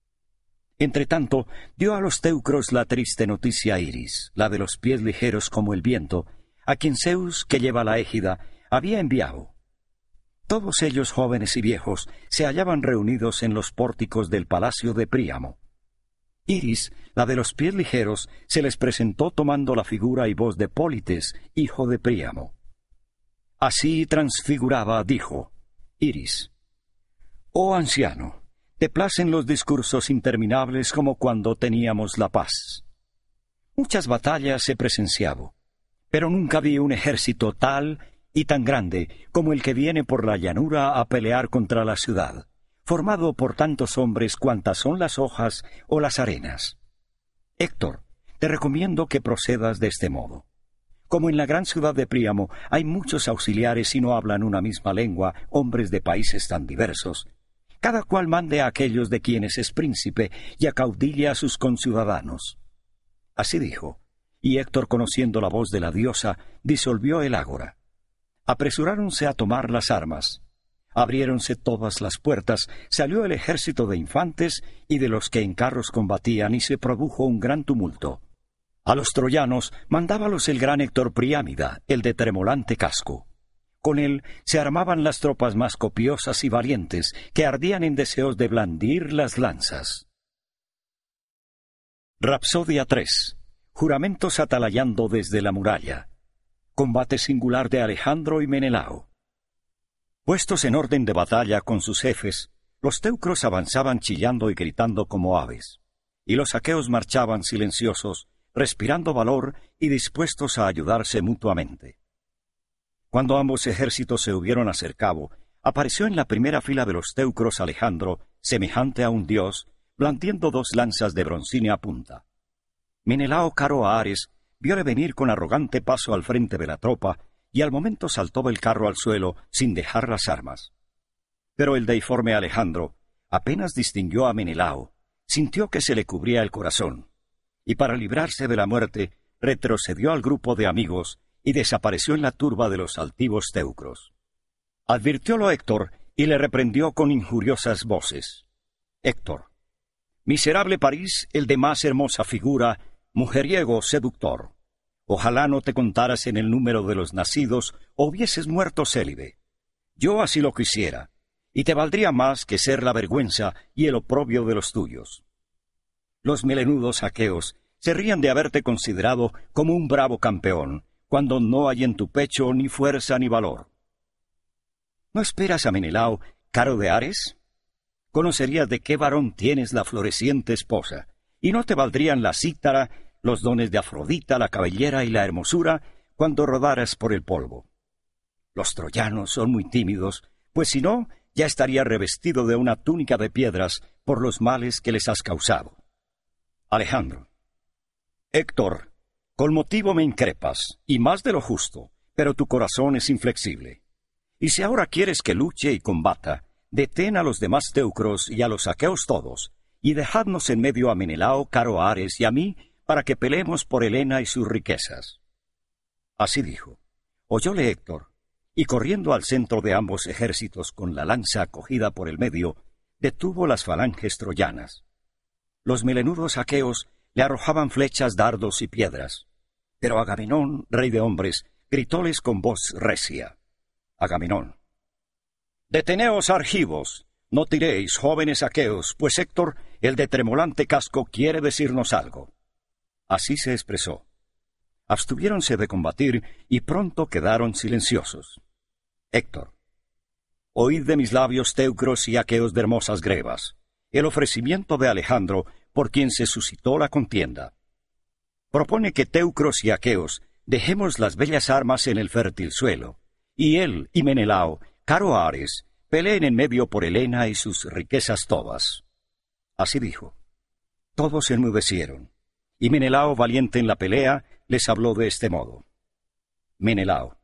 Entretanto, dio a los teucros la triste noticia Iris, la de los pies ligeros como el viento, a quien Zeus, que lleva la égida, había enviado. Todos ellos, jóvenes y viejos, se hallaban reunidos en los pórticos del palacio de Príamo. Iris, la de los pies ligeros, se les presentó tomando la figura y voz de Pólites, hijo de Príamo. Así transfiguraba, dijo, Iris: «Oh anciano, te placen los discursos interminables como cuando teníamos la paz. Muchas batallas he presenciado, pero nunca vi un ejército tal y tan grande como el que viene por la llanura a pelear contra la ciudad, formado por tantos hombres cuantas son las hojas o las arenas. Héctor, te recomiendo que procedas de este modo. Como en la gran ciudad de Príamo hay muchos auxiliares y no hablan una misma lengua, hombres de países tan diversos, cada cual mande a aquellos de quienes es príncipe y acaudille a sus conciudadanos». Así dijo, y Héctor, conociendo la voz de la diosa, disolvió el ágora. Apresuráronse a tomar las armas. Abriéronse todas las puertas, salió el ejército de infantes y de los que en carros combatían, y se produjo un gran tumulto. A los troyanos mandábalos el gran Héctor Priámida, el de tremolante casco. Con él se armaban las tropas más copiosas y valientes, que ardían en deseos de blandir las lanzas. Rapsodia tres. Juramentos atalayando desde la muralla. Combate singular de Alejandro y Menelao. Puestos en orden de batalla con sus jefes, los teucros avanzaban chillando y gritando como aves, y los aqueos marchaban silenciosos, respirando valor y dispuestos a ayudarse mutuamente. Cuando ambos ejércitos se hubieron acercado, apareció en la primera fila de los teucros Alejandro, semejante a un dios, blandiendo dos lanzas de broncínea punta. Menelao, caro a Ares, vióle venir con arrogante paso al frente de la tropa, y al momento saltó del carro al suelo sin dejar las armas. Pero el deiforme Alejandro apenas distinguió a Menelao, sintió que se le cubría el corazón, y para librarse de la muerte, retrocedió al grupo de amigos y desapareció en la turba de los altivos teucros. Advirtiólo Héctor y le reprendió con injuriosas voces. Héctor: miserable París, el de más hermosa figura, mujeriego seductor. Ojalá no te contaras en el número de los nacidos, o hubieses muerto célibe. Yo así lo quisiera, y te valdría más que ser la vergüenza y el oprobio de los tuyos. Los melenudos aqueos se rían de haberte considerado como un bravo campeón, cuando no hay en tu pecho ni fuerza ni valor. ¿No esperas a Menelao, caro de Ares? Conocerías de qué varón tienes la floreciente esposa, y no te valdrían la cítara, los dones de Afrodita, la cabellera y la hermosura, cuando rodaras por el polvo. Los troyanos son muy tímidos, pues si no, ya estaría revestido de una túnica de piedras por los males que les has causado. Alejandro: Héctor, con motivo me increpas, y más de lo justo, pero tu corazón es inflexible. Y si ahora quieres que luche y combata, detén a los demás teucros y a los aqueos todos, y dejadnos en medio a Menelao, caro a Ares, y a mí, para que peleemos por Helena y sus riquezas. Así dijo. Oyóle Héctor, y corriendo al centro de ambos ejércitos con la lanza cogida por el medio, detuvo las falanges troyanas. Los melenudos aqueos le arrojaban flechas, dardos y piedras. Pero Agamenón, rey de hombres, gritóles con voz recia. Agamenón: deteneos, argivos, no tiréis, jóvenes aqueos, pues Héctor, el de tremolante casco, quiere decirnos algo. Así se expresó. Abstuviéronse de combatir y pronto quedaron silenciosos. Héctor: oíd de mis labios, teucros y aqueos de hermosas grebas, el ofrecimiento de Alejandro, por quien se suscitó la contienda. Propone que teucros y aqueos dejemos las bellas armas en el fértil suelo, y él y Menelao, caro a Ares, peleen en medio por Helena y sus riquezas todas. Así dijo. Todos enmudecieron, y Menelao, valiente en la pelea, les habló de este modo. Menelao: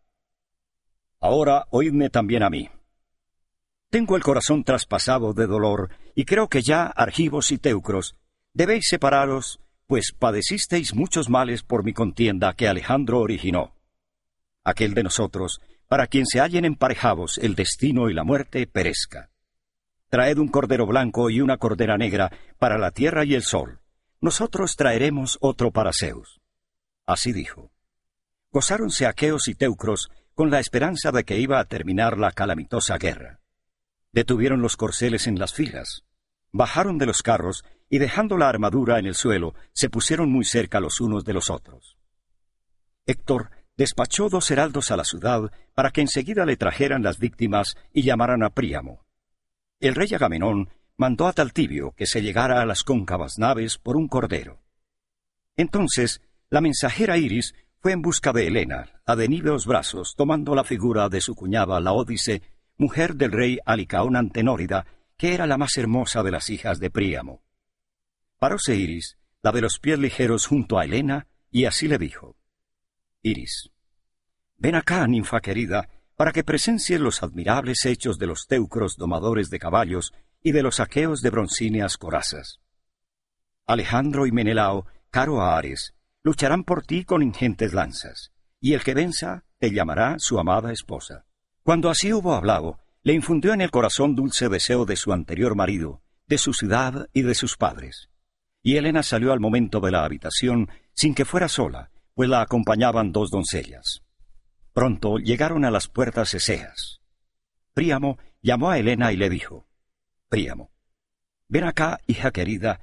ahora oídme también a mí. Tengo el corazón traspasado de dolor, y creo que ya, argivos y teucros, debéis separaros, pues padecisteis muchos males por mi contienda que Alejandro originó. Aquel de nosotros, para quien se hallen emparejados el destino y la muerte, perezca. Traed un cordero blanco y una cordera negra para la tierra y el sol. Nosotros traeremos otro para Zeus. Así dijo. Gozáronse aqueos y teucros con la esperanza de que iba a terminar la calamitosa guerra. Detuvieron los corceles en las filas, bajaron de los carros y dejando la armadura en el suelo, se pusieron muy cerca los unos de los otros. Héctor despachó dos heraldos a la ciudad para que enseguida le trajeran las víctimas y llamaran a Príamo. El rey Agamenón mandó a Taltibio que se llegara a las cóncavas naves por un cordero. Entonces, la mensajera Iris fue en busca de Helena, a de níveos brazos, tomando la figura de su cuñada Laódice, mujer del rey Alicaón Antenórida, que era la más hermosa de las hijas de Príamo. Paróse Iris, la de los pies ligeros, junto a Helena, y así le dijo. Iris: ven acá, ninfa querida, para que presencies los admirables hechos de los teucros domadores de caballos y de los aqueos de broncíneas corazas. Alejandro y Menelao, caro a Ares, lucharán por ti con ingentes lanzas, y el que venza te llamará su amada esposa. Cuando así hubo hablado, le infundió en el corazón dulce deseo de su anterior marido, de su ciudad y de sus padres. Y Helena salió al momento de la habitación sin que fuera sola, pues la acompañaban dos doncellas. Pronto llegaron a las puertas eseas. Príamo llamó a Helena y le dijo: Príamo, ven acá, hija querida,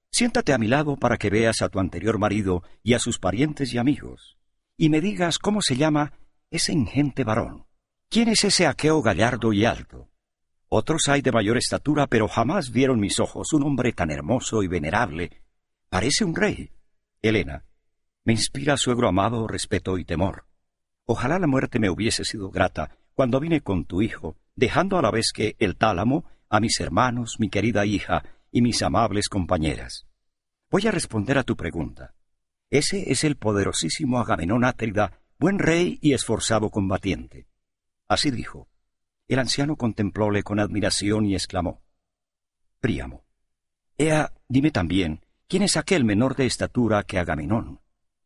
Siéntate a mi lado para que veas a tu anterior marido y a sus parientes y amigos, y me digas cómo se llama ese ingente varón. ¿Quién es ese aqueo gallardo y alto? Otros hay de mayor estatura, pero jamás vieron mis ojos un hombre tan hermoso y venerable. Parece un rey. Helena, me inspira, suegro amado, respeto y temor. Ojalá la muerte me hubiese sido grata cuando vine con tu hijo, dejando a la vez que el tálamo a mis hermanos, mi querida hija y mis amables compañeras. Voy a responder a tu pregunta. Ese es el poderosísimo Agamenón Átrida, buen rey y esforzado combatiente. Así dijo. El anciano contemplóle con admiración y exclamó: Príamo, Ea, dime también, ¿quién es aquel menor de estatura que Agamenón?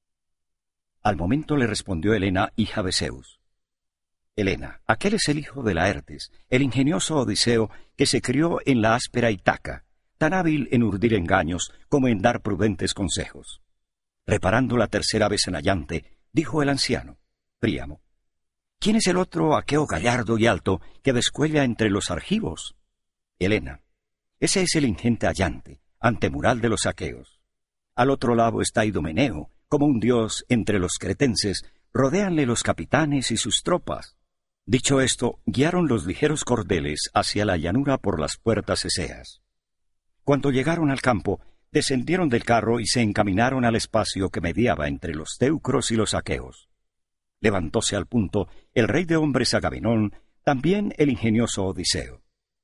Al momento le respondió Helena, hija de Zeus. Helena, aquel es el hijo de Laertes, el ingenioso Odiseo que se crió en la áspera Itaca, tan hábil en urdir engaños como en dar prudentes consejos. Reparando la tercera vez en Allante, dijo el anciano: Príamo, ¿quién es el otro aqueo gallardo y alto que descuella entre los argivos? Helena, ese es el ingente Allante, antemural de los aqueos. Al otro lado está Idomeneo, como un dios entre los cretenses, rodéanle los capitanes y sus tropas. Dicho esto, guiaron los ligeros cordeles hacia la llanura por las puertas eseas. Cuando llegaron al campo, descendieron del carro y se encaminaron al espacio que mediaba entre los teucros y los aqueos. Levantóse al punto el rey de hombres Agamenón, también el ingenioso Odiseo.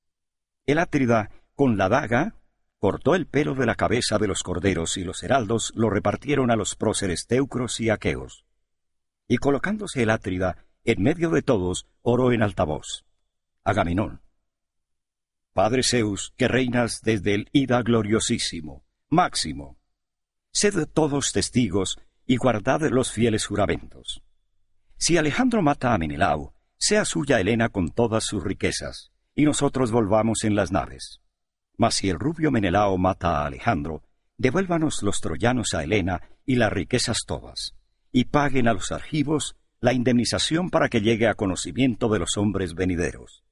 El Átrida, con la daga, cortó el pelo de la cabeza de los corderos y los heraldos lo repartieron a los próceres teucros y aqueos. Y colocándose el Átrida en medio de todos, oró en alta voz: Agamenón, Padre Zeus, que reinas desde el Ida gloriosísimo, máximo, sed todos testigos y guardad los fieles juramentos. Si Alejandro mata a Menelao, sea suya Helena con todas sus riquezas, y nosotros volvamos en las naves. Mas si el rubio Menelao mata a Alejandro, devuélvanos los troyanos a Helena y las riquezas todas, y paguen a los argivos la indemnización para que llegue a conocimiento de los hombres venideros.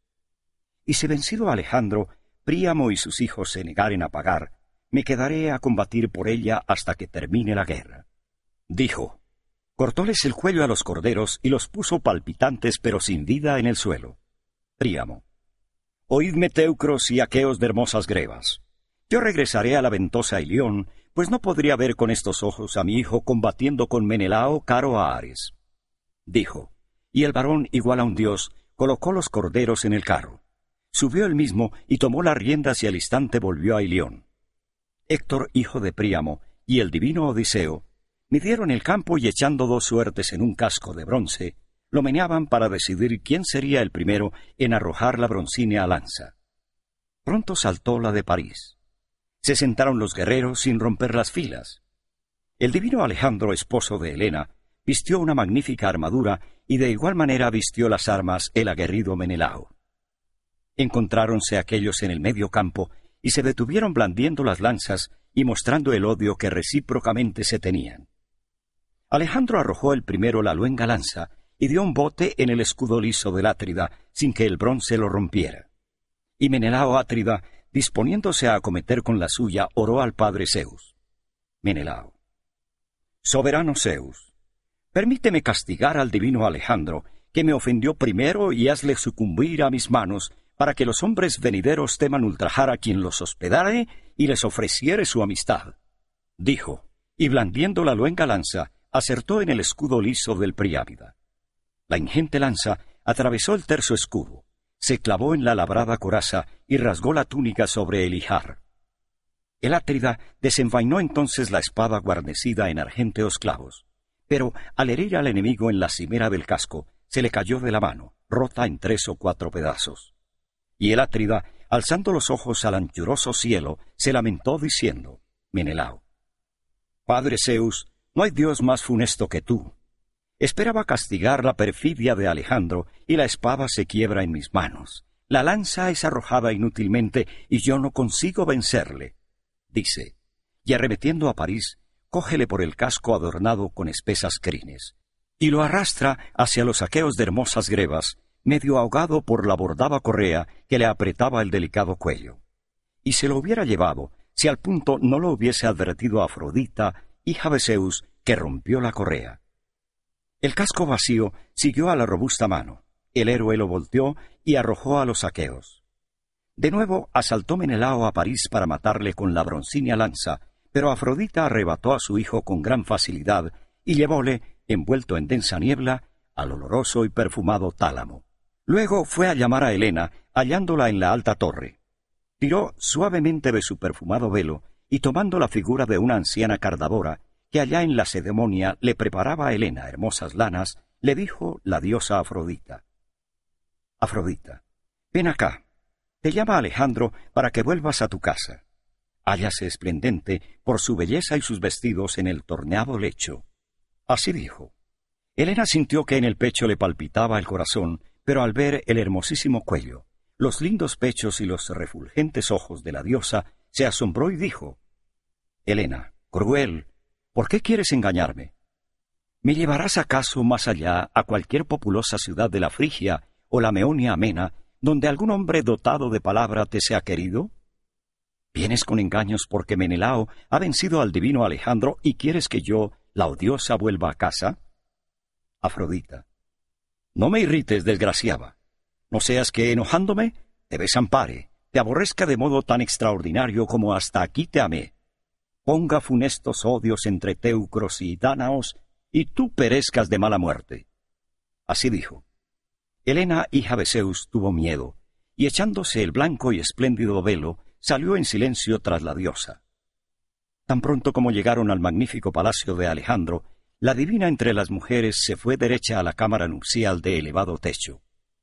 Y si vencido Alejandro, Príamo y sus hijos se negaren a pagar, me quedaré a combatir por ella hasta que termine la guerra. Dijo. Cortóles el cuello a los corderos y los puso palpitantes pero sin vida en el suelo. Príamo, oídme teucros y aqueos de hermosas grebas. Yo regresaré a la ventosa Ilión, pues no podría ver con estos ojos a mi hijo combatiendo con Menelao caro a Ares. Dijo, y el varón, igual a un dios, colocó los corderos en el carro. Subió él mismo y tomó las riendas y al instante volvió a Ilión. Héctor, hijo de Príamo, y el divino Odiseo, midieron el campo y echando dos suertes en un casco de bronce, lo meneaban para decidir quién sería el primero en arrojar la broncínea lanza. Pronto saltó la de París. Se sentaron los guerreros sin romper las filas. El divino Alejandro, esposo de Helena, vistió una magnífica armadura y de igual manera vistió las armas el aguerrido Menelao. Encontráronse aquellos en el medio campo y se detuvieron blandiendo las lanzas y mostrando el odio que recíprocamente se tenían. Alejandro arrojó el primero la luenga lanza y dio un bote en el escudo liso del Átrida sin que el bronce lo rompiera. Y Menelao Átrida, disponiéndose a acometer con la suya, oró al padre Zeus. Menelao, soberano Zeus, permíteme castigar al divino Alejandro, que me ofendió primero, y hazle sucumbir a mis manos, para que los hombres venideros teman ultrajar a quien los hospedare y les ofreciere su amistad. Dijo, y blandiendo la luenga lanza, acertó en el escudo liso del Priámida. La ingente lanza atravesó el terso escudo, se clavó en la labrada coraza y rasgó la túnica sobre el ijar. El Átrida desenvainó entonces la espada guarnecida en argénteos clavos, pero al herir al enemigo en la cimera del casco, se le cayó de la mano, rota en tres o cuatro pedazos. Y el Átrida, alzando los ojos al anchuroso cielo, se lamentó diciendo, Menelao, Padre Zeus, no hay dios más funesto que tú. Esperaba castigar la perfidia de Alejandro, y la espada se quiebra en mis manos. La lanza es arrojada inútilmente, y yo no consigo vencerle. Dice, y arremetiendo a París, cógele por el casco adornado con espesas crines, y lo arrastra hacia los aqueos de hermosas grebas, medio ahogado por la bordada correa que le apretaba el delicado cuello. Y se lo hubiera llevado, si al punto no lo hubiese advertido a Afrodita, hija de Zeus, que rompió la correa. El casco vacío siguió a la robusta mano. El héroe lo volteó y arrojó a los aqueos. De nuevo asaltó Menelao a París para matarle con la broncínea lanza, pero Afrodita arrebató a su hijo con gran facilidad y llevóle, envuelto en densa niebla, al oloroso y perfumado tálamo. Luego fue a llamar a Helena, hallándola en la alta torre. Tiró suavemente de su perfumado velo y tomando la figura de una anciana cardadora, que allá en Lacedemonia le preparaba a Helena hermosas lanas, le dijo la diosa Afrodita: Afrodita, ven acá. Te llama Alejandro para que vuelvas a tu casa. Hállase esplendente por su belleza y sus vestidos en el torneado lecho. Así dijo. Helena sintió que en el pecho le palpitaba el corazón, pero al ver el hermosísimo cuello, los lindos pechos y los refulgentes ojos de la diosa, se asombró y dijo: Helena, cruel, ¿por qué quieres engañarme? ¿Me llevarás acaso más allá a cualquier populosa ciudad de la Frigia o la Meonia amena, donde algún hombre dotado de palabra te sea querido? ¿Vienes con engaños porque Menelao ha vencido al divino Alejandro y quieres que yo, la odiosa, vuelva a casa? Afrodita: no me irrites, desgraciada. No seas que, enojándome, te desampare, te aborrezca de modo tan extraordinario como hasta aquí te amé. Ponga funestos odios entre teucros y dánaos, y tú perezcas de mala muerte. Así dijo. Helena, hija de Zeus, tuvo miedo, y echándose el blanco y espléndido velo, salió en silencio tras la diosa. Tan pronto como llegaron al magnífico palacio de Alejandro, la divina entre las mujeres se fue derecha a la cámara nupcial de elevado techo.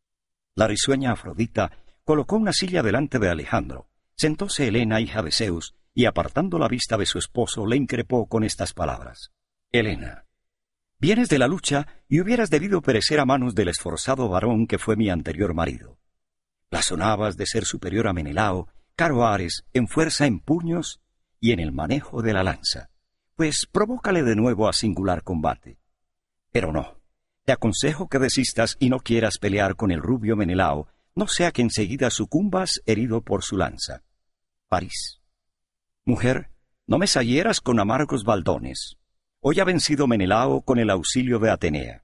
La risueña Afrodita colocó una silla delante de Alejandro. Sentóse Helena, hija de Zeus, y apartando la vista de su esposo, le increpó con estas palabras: Helena, vienes de la lucha y hubieras debido perecer a manos del esforzado varón que fue mi anterior marido. Blasonabas de ser superior a Menelao, caro Ares, en fuerza en puños y en el manejo de la lanza, pues provócale de nuevo a singular combate. Pero no, te aconsejo que desistas y no quieras pelear con el rubio Menelao, no sea que enseguida sucumbas herido por su lanza. París. Mujer, no me sahieras con amargos baldones. Hoy ha vencido Menelao con el auxilio de Atenea.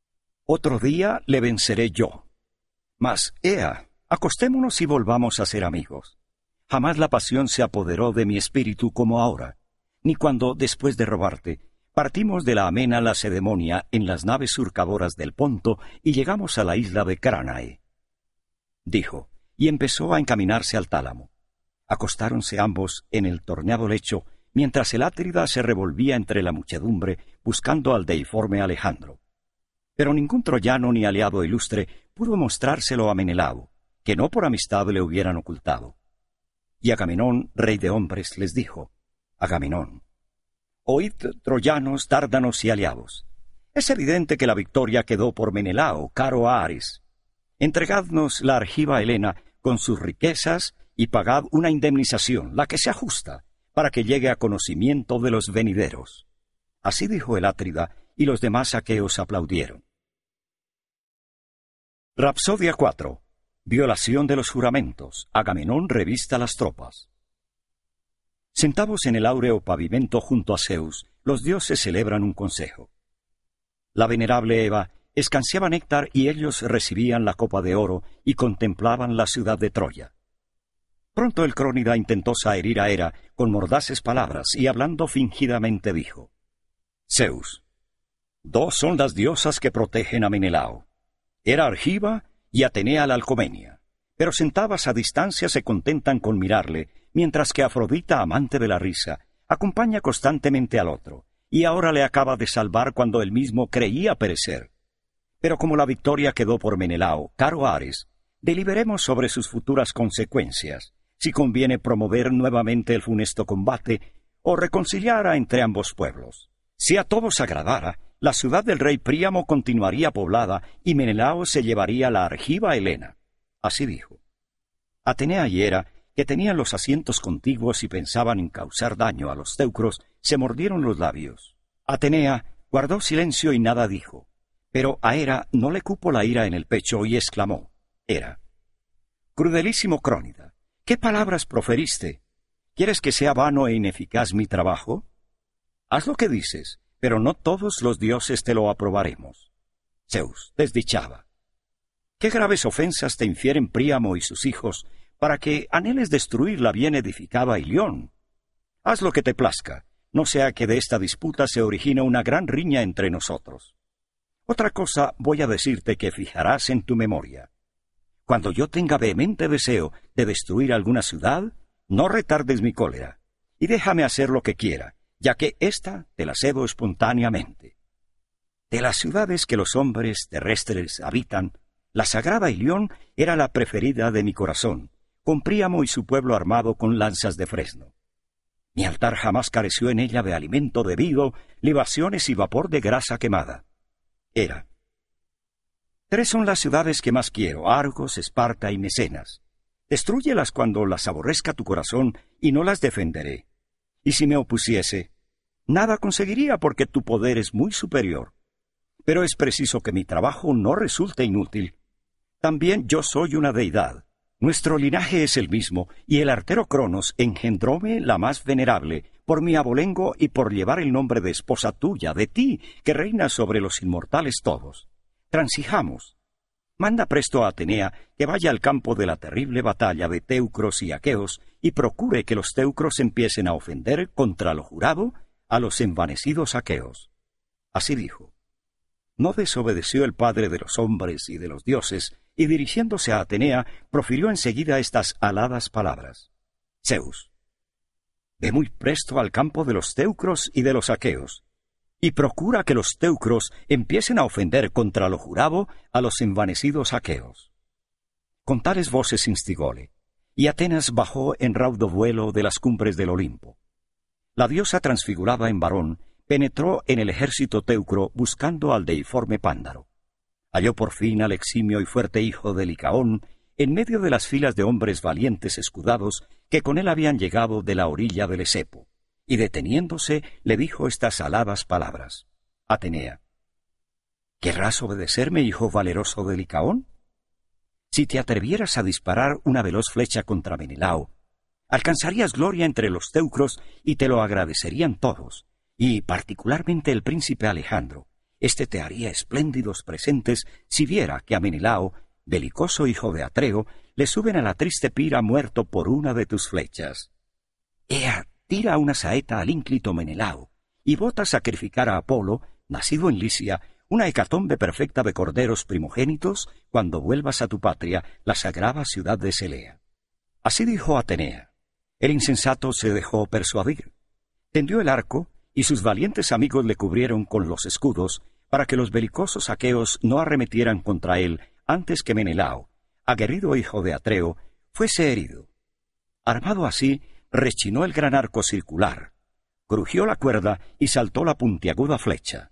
Otro día le venceré yo. Mas, ea, acostémonos y volvamos a ser amigos. Jamás la pasión se apoderó de mi espíritu como ahora, ni cuando, después de robarte, partimos de la amena Lacedemonia en las naves surcadoras del Ponto y llegamos a la isla de Cranae. Dijo, y empezó a encaminarse al tálamo. Acostáronse ambos en el torneado lecho, mientras el Atrida se revolvía entre la muchedumbre buscando al deiforme Alejandro. Pero ningún troyano ni aliado ilustre pudo mostrárselo a Menelao, que no por amistad le hubieran ocultado. Y Agamenón, rey de hombres, les dijo: Agamenón, oíd, troyanos, dárdanos y aliados. Es evidente que la victoria quedó por Menelao, caro a Ares. Entregadnos la argiva Helena con sus riquezas y pagad una indemnización, la que sea justa, para que llegue a conocimiento de los venideros. Así dijo el Atrida, y los demás aqueos aplaudieron. Rapsodia cuatro. Violación de los juramentos. Agamenón revista las tropas. Sentados en el áureo pavimento junto a Zeus, los dioses celebran un consejo. La venerable Eva escanciaba néctar y ellos recibían la copa de oro y contemplaban la ciudad de Troya. Pronto el Crónida intentó saherir a Hera con mordaces palabras y hablando fingidamente dijo: Zeus, dos son las diosas que protegen a Menelao, Hera Argiva y Atenea la Alcomenia, pero sentadas a distancia se contentan con mirarle, mientras que Afrodita, amante de la risa, acompaña constantemente al otro, y ahora le acaba de salvar cuando él mismo creía perecer. Pero como la victoria quedó por Menelao, caro Ares, deliberemos sobre sus futuras consecuencias, si conviene promover nuevamente el funesto combate o reconciliar entre ambos pueblos. Si a todos agradara, la ciudad del rey Príamo continuaría poblada y Menelao se llevaría la argiva Helena. Así dijo. Atenea y Hera, que tenían los asientos contiguos y pensaban en causar daño a los teucros, se mordieron los labios. Atenea guardó silencio y nada dijo, pero a Hera no le cupo la ira en el pecho y exclamó: Hera, crudelísimo Crónida, ¿qué palabras proferiste? ¿Quieres que sea vano e ineficaz mi trabajo? Haz lo que dices, pero no todos los dioses te lo aprobaremos. Zeus, desdichada. ¿Qué graves ofensas te infieren Príamo y sus hijos para que anheles destruir la bien edificada Ilión? Haz lo que te plazca, no sea que de esta disputa se origine una gran riña entre nosotros. Otra cosa voy a decirte que fijarás en tu memoria. Cuando yo tenga vehemente deseo de destruir alguna ciudad, no retardes mi cólera, y déjame hacer lo que quiera, ya que ésta te la cedo espontáneamente. De las ciudades que los hombres terrestres habitan, la sagrada Ilión era la preferida de mi corazón, con Príamo y su pueblo armado con lanzas de fresno. Mi altar jamás careció en ella de alimento debido, libaciones y vapor de grasa quemada. Era. Tres son las ciudades que más quiero, Argos, Esparta y Mecenas. Destrúyelas cuando las aborrezca tu corazón y no las defenderé. Y si me opusiese, nada conseguiría porque tu poder es muy superior. Pero es preciso que mi trabajo no resulte inútil. También yo soy una deidad. Nuestro linaje es el mismo, y el artero Cronos engendróme la más venerable, por mi abolengo y por llevar el nombre de esposa tuya, de ti, que reinas sobre los inmortales todos. Transijamos. Manda presto a Atenea que vaya al campo de la terrible batalla de teucros y aqueos, y procure que los teucros empiecen a ofender contra lo jurado a los envanecidos aqueos. Así dijo. No desobedeció el padre de los hombres y de los dioses, y dirigiéndose a Atenea, profirió enseguida estas aladas palabras. Zeus, ve muy presto al campo de los teucros y de los aqueos, y procura que los teucros empiecen a ofender contra lo jurado a los envanecidos aqueos. Con tales voces instigóle, y Atenas bajó en raudo vuelo de las cumbres del Olimpo. La diosa transfigurada en varón penetró en el ejército teucro buscando al deiforme Pándaro. Halló por fin al eximio y fuerte hijo de Licaón en medio de las filas de hombres valientes escudados que con él habían llegado de la orilla del Esepo, y deteniéndose le dijo estas aladas palabras. Atenea, ¿querrás obedecerme, hijo valeroso de Licaón? Si te atrevieras a disparar una veloz flecha contra Menelao, alcanzarías gloria entre los teucros y te lo agradecerían todos, y particularmente el príncipe Alejandro. Este te haría espléndidos presentes si viera que a Menelao, belicoso hijo de Atreo, le suben a la triste pira muerto por una de tus flechas. Ea, tira una saeta al ínclito Menelao, y vota sacrificar a Apolo, nacido en Licia, una hecatombe perfecta de corderos primogénitos, cuando vuelvas a tu patria, la sagrada ciudad de Celea. Así dijo Atenea. El insensato se dejó persuadir. Tendió el arco, y sus valientes amigos le cubrieron con los escudos, para que los belicosos aqueos no arremetieran contra él antes que Menelao, aguerrido hijo de Atreo, fuese herido. Armado así, rechinó el gran arco circular, crujió la cuerda y saltó la puntiaguda flecha.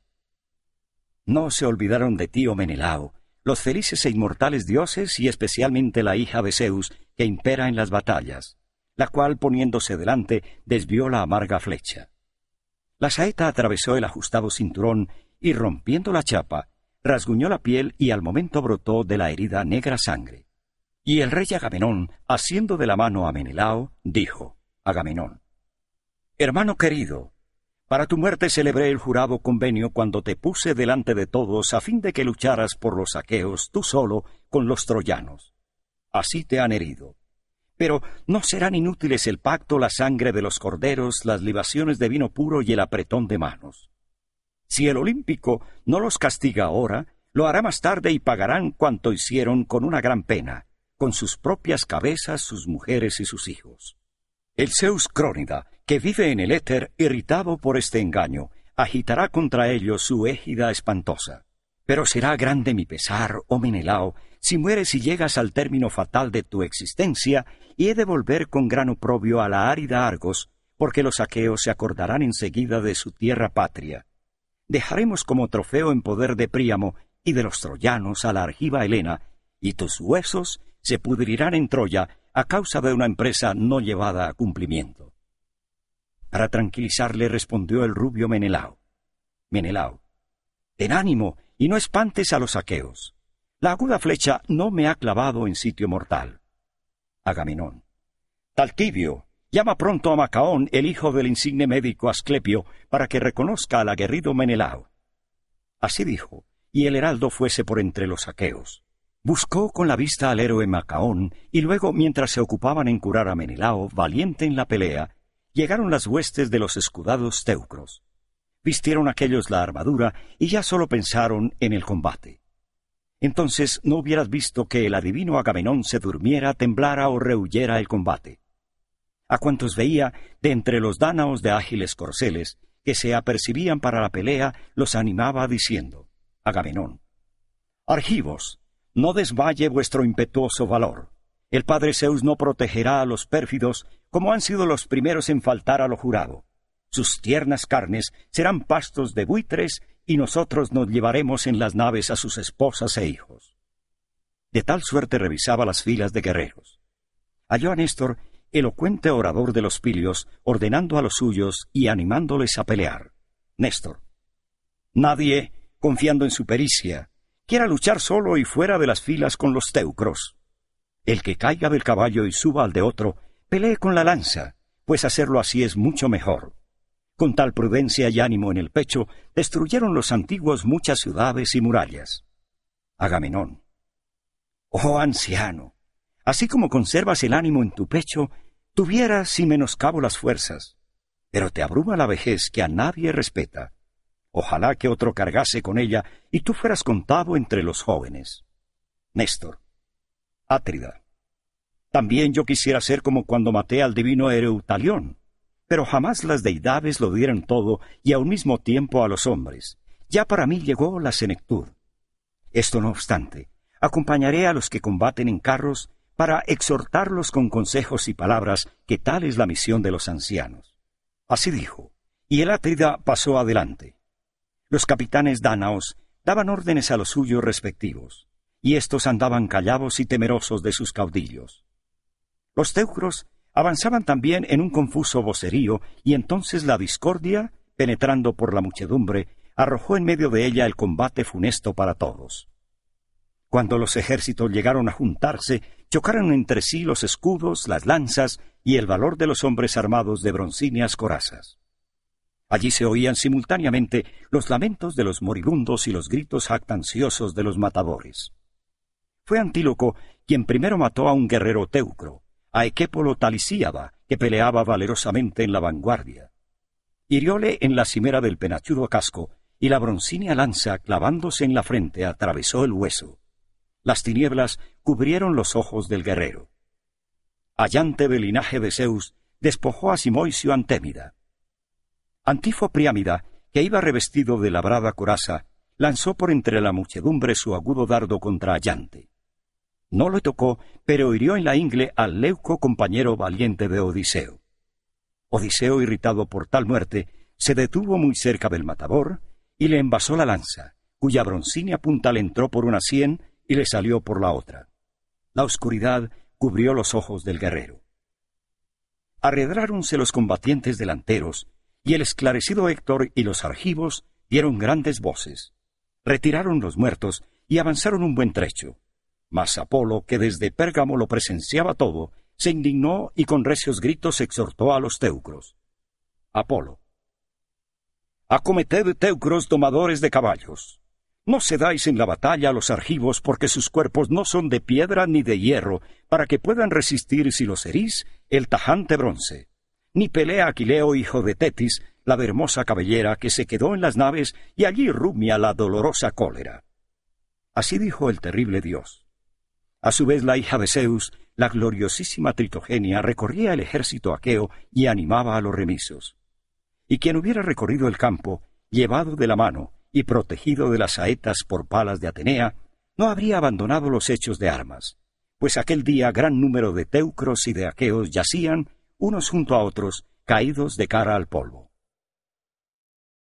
No se olvidaron de ti, oh Menelao, los felices e inmortales dioses y especialmente la hija de Zeus que impera en las batallas, la cual poniéndose delante desvió la amarga flecha. La saeta atravesó el ajustado cinturón y, rompiendo la chapa, rasguñó la piel y al momento brotó de la herida negra sangre. Y el rey Agamenón, asiendo de la mano a Menelao, dijo, Agamenón, hermano querido, para tu muerte celebré el jurado convenio cuando te puse delante de todos a fin de que lucharas por los aqueos tú solo con los troyanos. Así te han herido. Pero no serán inútiles el pacto, la sangre de los corderos, las libaciones de vino puro y el apretón de manos. Si el olímpico no los castiga ahora, lo hará más tarde y pagarán cuanto hicieron con una gran pena, con sus propias cabezas, sus mujeres y sus hijos. El Zeus Crónida, que vive en el éter, irritado por este engaño, agitará contra ellos su égida espantosa. Pero será grande mi pesar, oh Menelao, si mueres y llegas al término fatal de tu existencia, y he de volver con gran oprobio a la árida Argos, porque los aqueos se acordarán enseguida de su tierra patria. Dejaremos como trofeo en poder de Príamo y de los troyanos a la argiva Helena, y tus huesos se pudrirán en Troya a causa de una empresa no llevada a cumplimiento. Para tranquilizarle respondió el rubio Menelao. Menelao, ten ánimo y no espantes a los aqueos. La aguda flecha no me ha clavado en sitio mortal. Agamenón, Taltibio, llama pronto a Macaón, el hijo del insigne médico Asclepio, para que reconozca al aguerrido Menelao. Así dijo, y el heraldo fuese por entre los aqueos. Buscó con la vista al héroe Macaón, y luego, mientras se ocupaban en curar a Menelao, valiente en la pelea, llegaron las huestes de los escudados teucros. Vistieron aquellos la armadura, y ya sólo pensaron en el combate. Entonces no hubieras visto que el adivino Agamenón se durmiera, temblara o rehuyera el combate. A cuantos veía, de entre los dánaos de ágiles corceles, que se apercibían para la pelea, los animaba diciendo: Agamenón, argivos, no desmaye vuestro impetuoso valor. El padre Zeus no protegerá a los pérfidos, como han sido los primeros en faltar a lo jurado. Sus tiernas carnes serán pastos de buitres, y nosotros nos llevaremos en las naves a sus esposas e hijos. De tal suerte revisaba las filas de guerreros. Halló a Néstor, elocuente orador de los pilios, ordenando a los suyos y animándoles a pelear. Néstor: nadie, confiando en su pericia, quiera luchar solo y fuera de las filas con los teucros. El que caiga del caballo y suba al de otro, pelee con la lanza, pues hacerlo así es mucho mejor. Con tal prudencia y ánimo en el pecho, destruyeron los antiguos muchas ciudades y murallas. Agamenón: oh anciano, así como conservas el ánimo en tu pecho, tuvieras sin menoscabo las fuerzas, pero te abruma la vejez que a nadie respeta. Ojalá que otro cargase con ella y tú fueras contado entre los jóvenes. Néstor: Átrida, también yo quisiera ser como cuando maté al divino Ereutalión, pero jamás las deidades lo dieron todo y a un mismo tiempo a los hombres. Ya para mí llegó la senectud. Esto no obstante, acompañaré a los que combaten en carros para exhortarlos con consejos y palabras, que tal es la misión de los ancianos. Así dijo, y el Átrida pasó adelante. Los capitanes dánaos daban órdenes a los suyos respectivos, y éstos andaban callados y temerosos de sus caudillos. Los teucros avanzaban también en un confuso vocerío, y entonces la discordia, penetrando por la muchedumbre, arrojó en medio de ella el combate funesto para todos. Cuando los ejércitos llegaron a juntarse, chocaron entre sí los escudos, las lanzas y el valor de los hombres armados de broncíneas corazas. Allí se oían simultáneamente los lamentos de los moribundos y los gritos jactanciosos de los matadores. Fue Antíloco quien primero mató a un guerrero teucro, a Equépolo Talisíada, que peleaba valerosamente en la vanguardia. Hirióle en la cimera del penachudo casco, y la broncínea lanza, clavándose en la frente, atravesó el hueso. Las tinieblas cubrieron los ojos del guerrero. Allante del linaje de Zeus, despojó a Simoisio Antémida. Antifo Priámida, que iba revestido de labrada coraza, lanzó por entre la muchedumbre su agudo dardo contra Allante. No le tocó, pero hirió en la ingle al leuco compañero valiente de Odiseo. Odiseo, irritado por tal muerte, se detuvo muy cerca del matador y le envasó la lanza, cuya broncínea punta le entró por una sien y le salió por la otra. La oscuridad cubrió los ojos del guerrero. Arredráronse los combatientes delanteros, y el esclarecido Héctor y los argivos dieron grandes voces. Retiraron los muertos y avanzaron un buen trecho. Mas Apolo, que desde Pérgamo lo presenciaba todo, se indignó y con recios gritos exhortó a los teucros. Apolo: acometed, teucros domadores de caballos. No cedáis en la batalla a los argivos, porque sus cuerpos no son de piedra ni de hierro, para que puedan resistir, si los herís, el tajante bronce. Ni pelea Aquileo, hijo de Tetis, la de hermosa cabellera, que se quedó en las naves, y allí rumia la dolorosa cólera. Así dijo el terrible dios. A su vez la hija de Zeus, la gloriosísima Tritogenia, recorría el ejército aqueo y animaba a los remisos. Y quien hubiera recorrido el campo, llevado de la mano y protegido de las saetas por palas de Atenea, no habría abandonado los hechos de armas, pues aquel día gran número de teucros y de aqueos yacían, unos junto a otros, caídos de cara al polvo.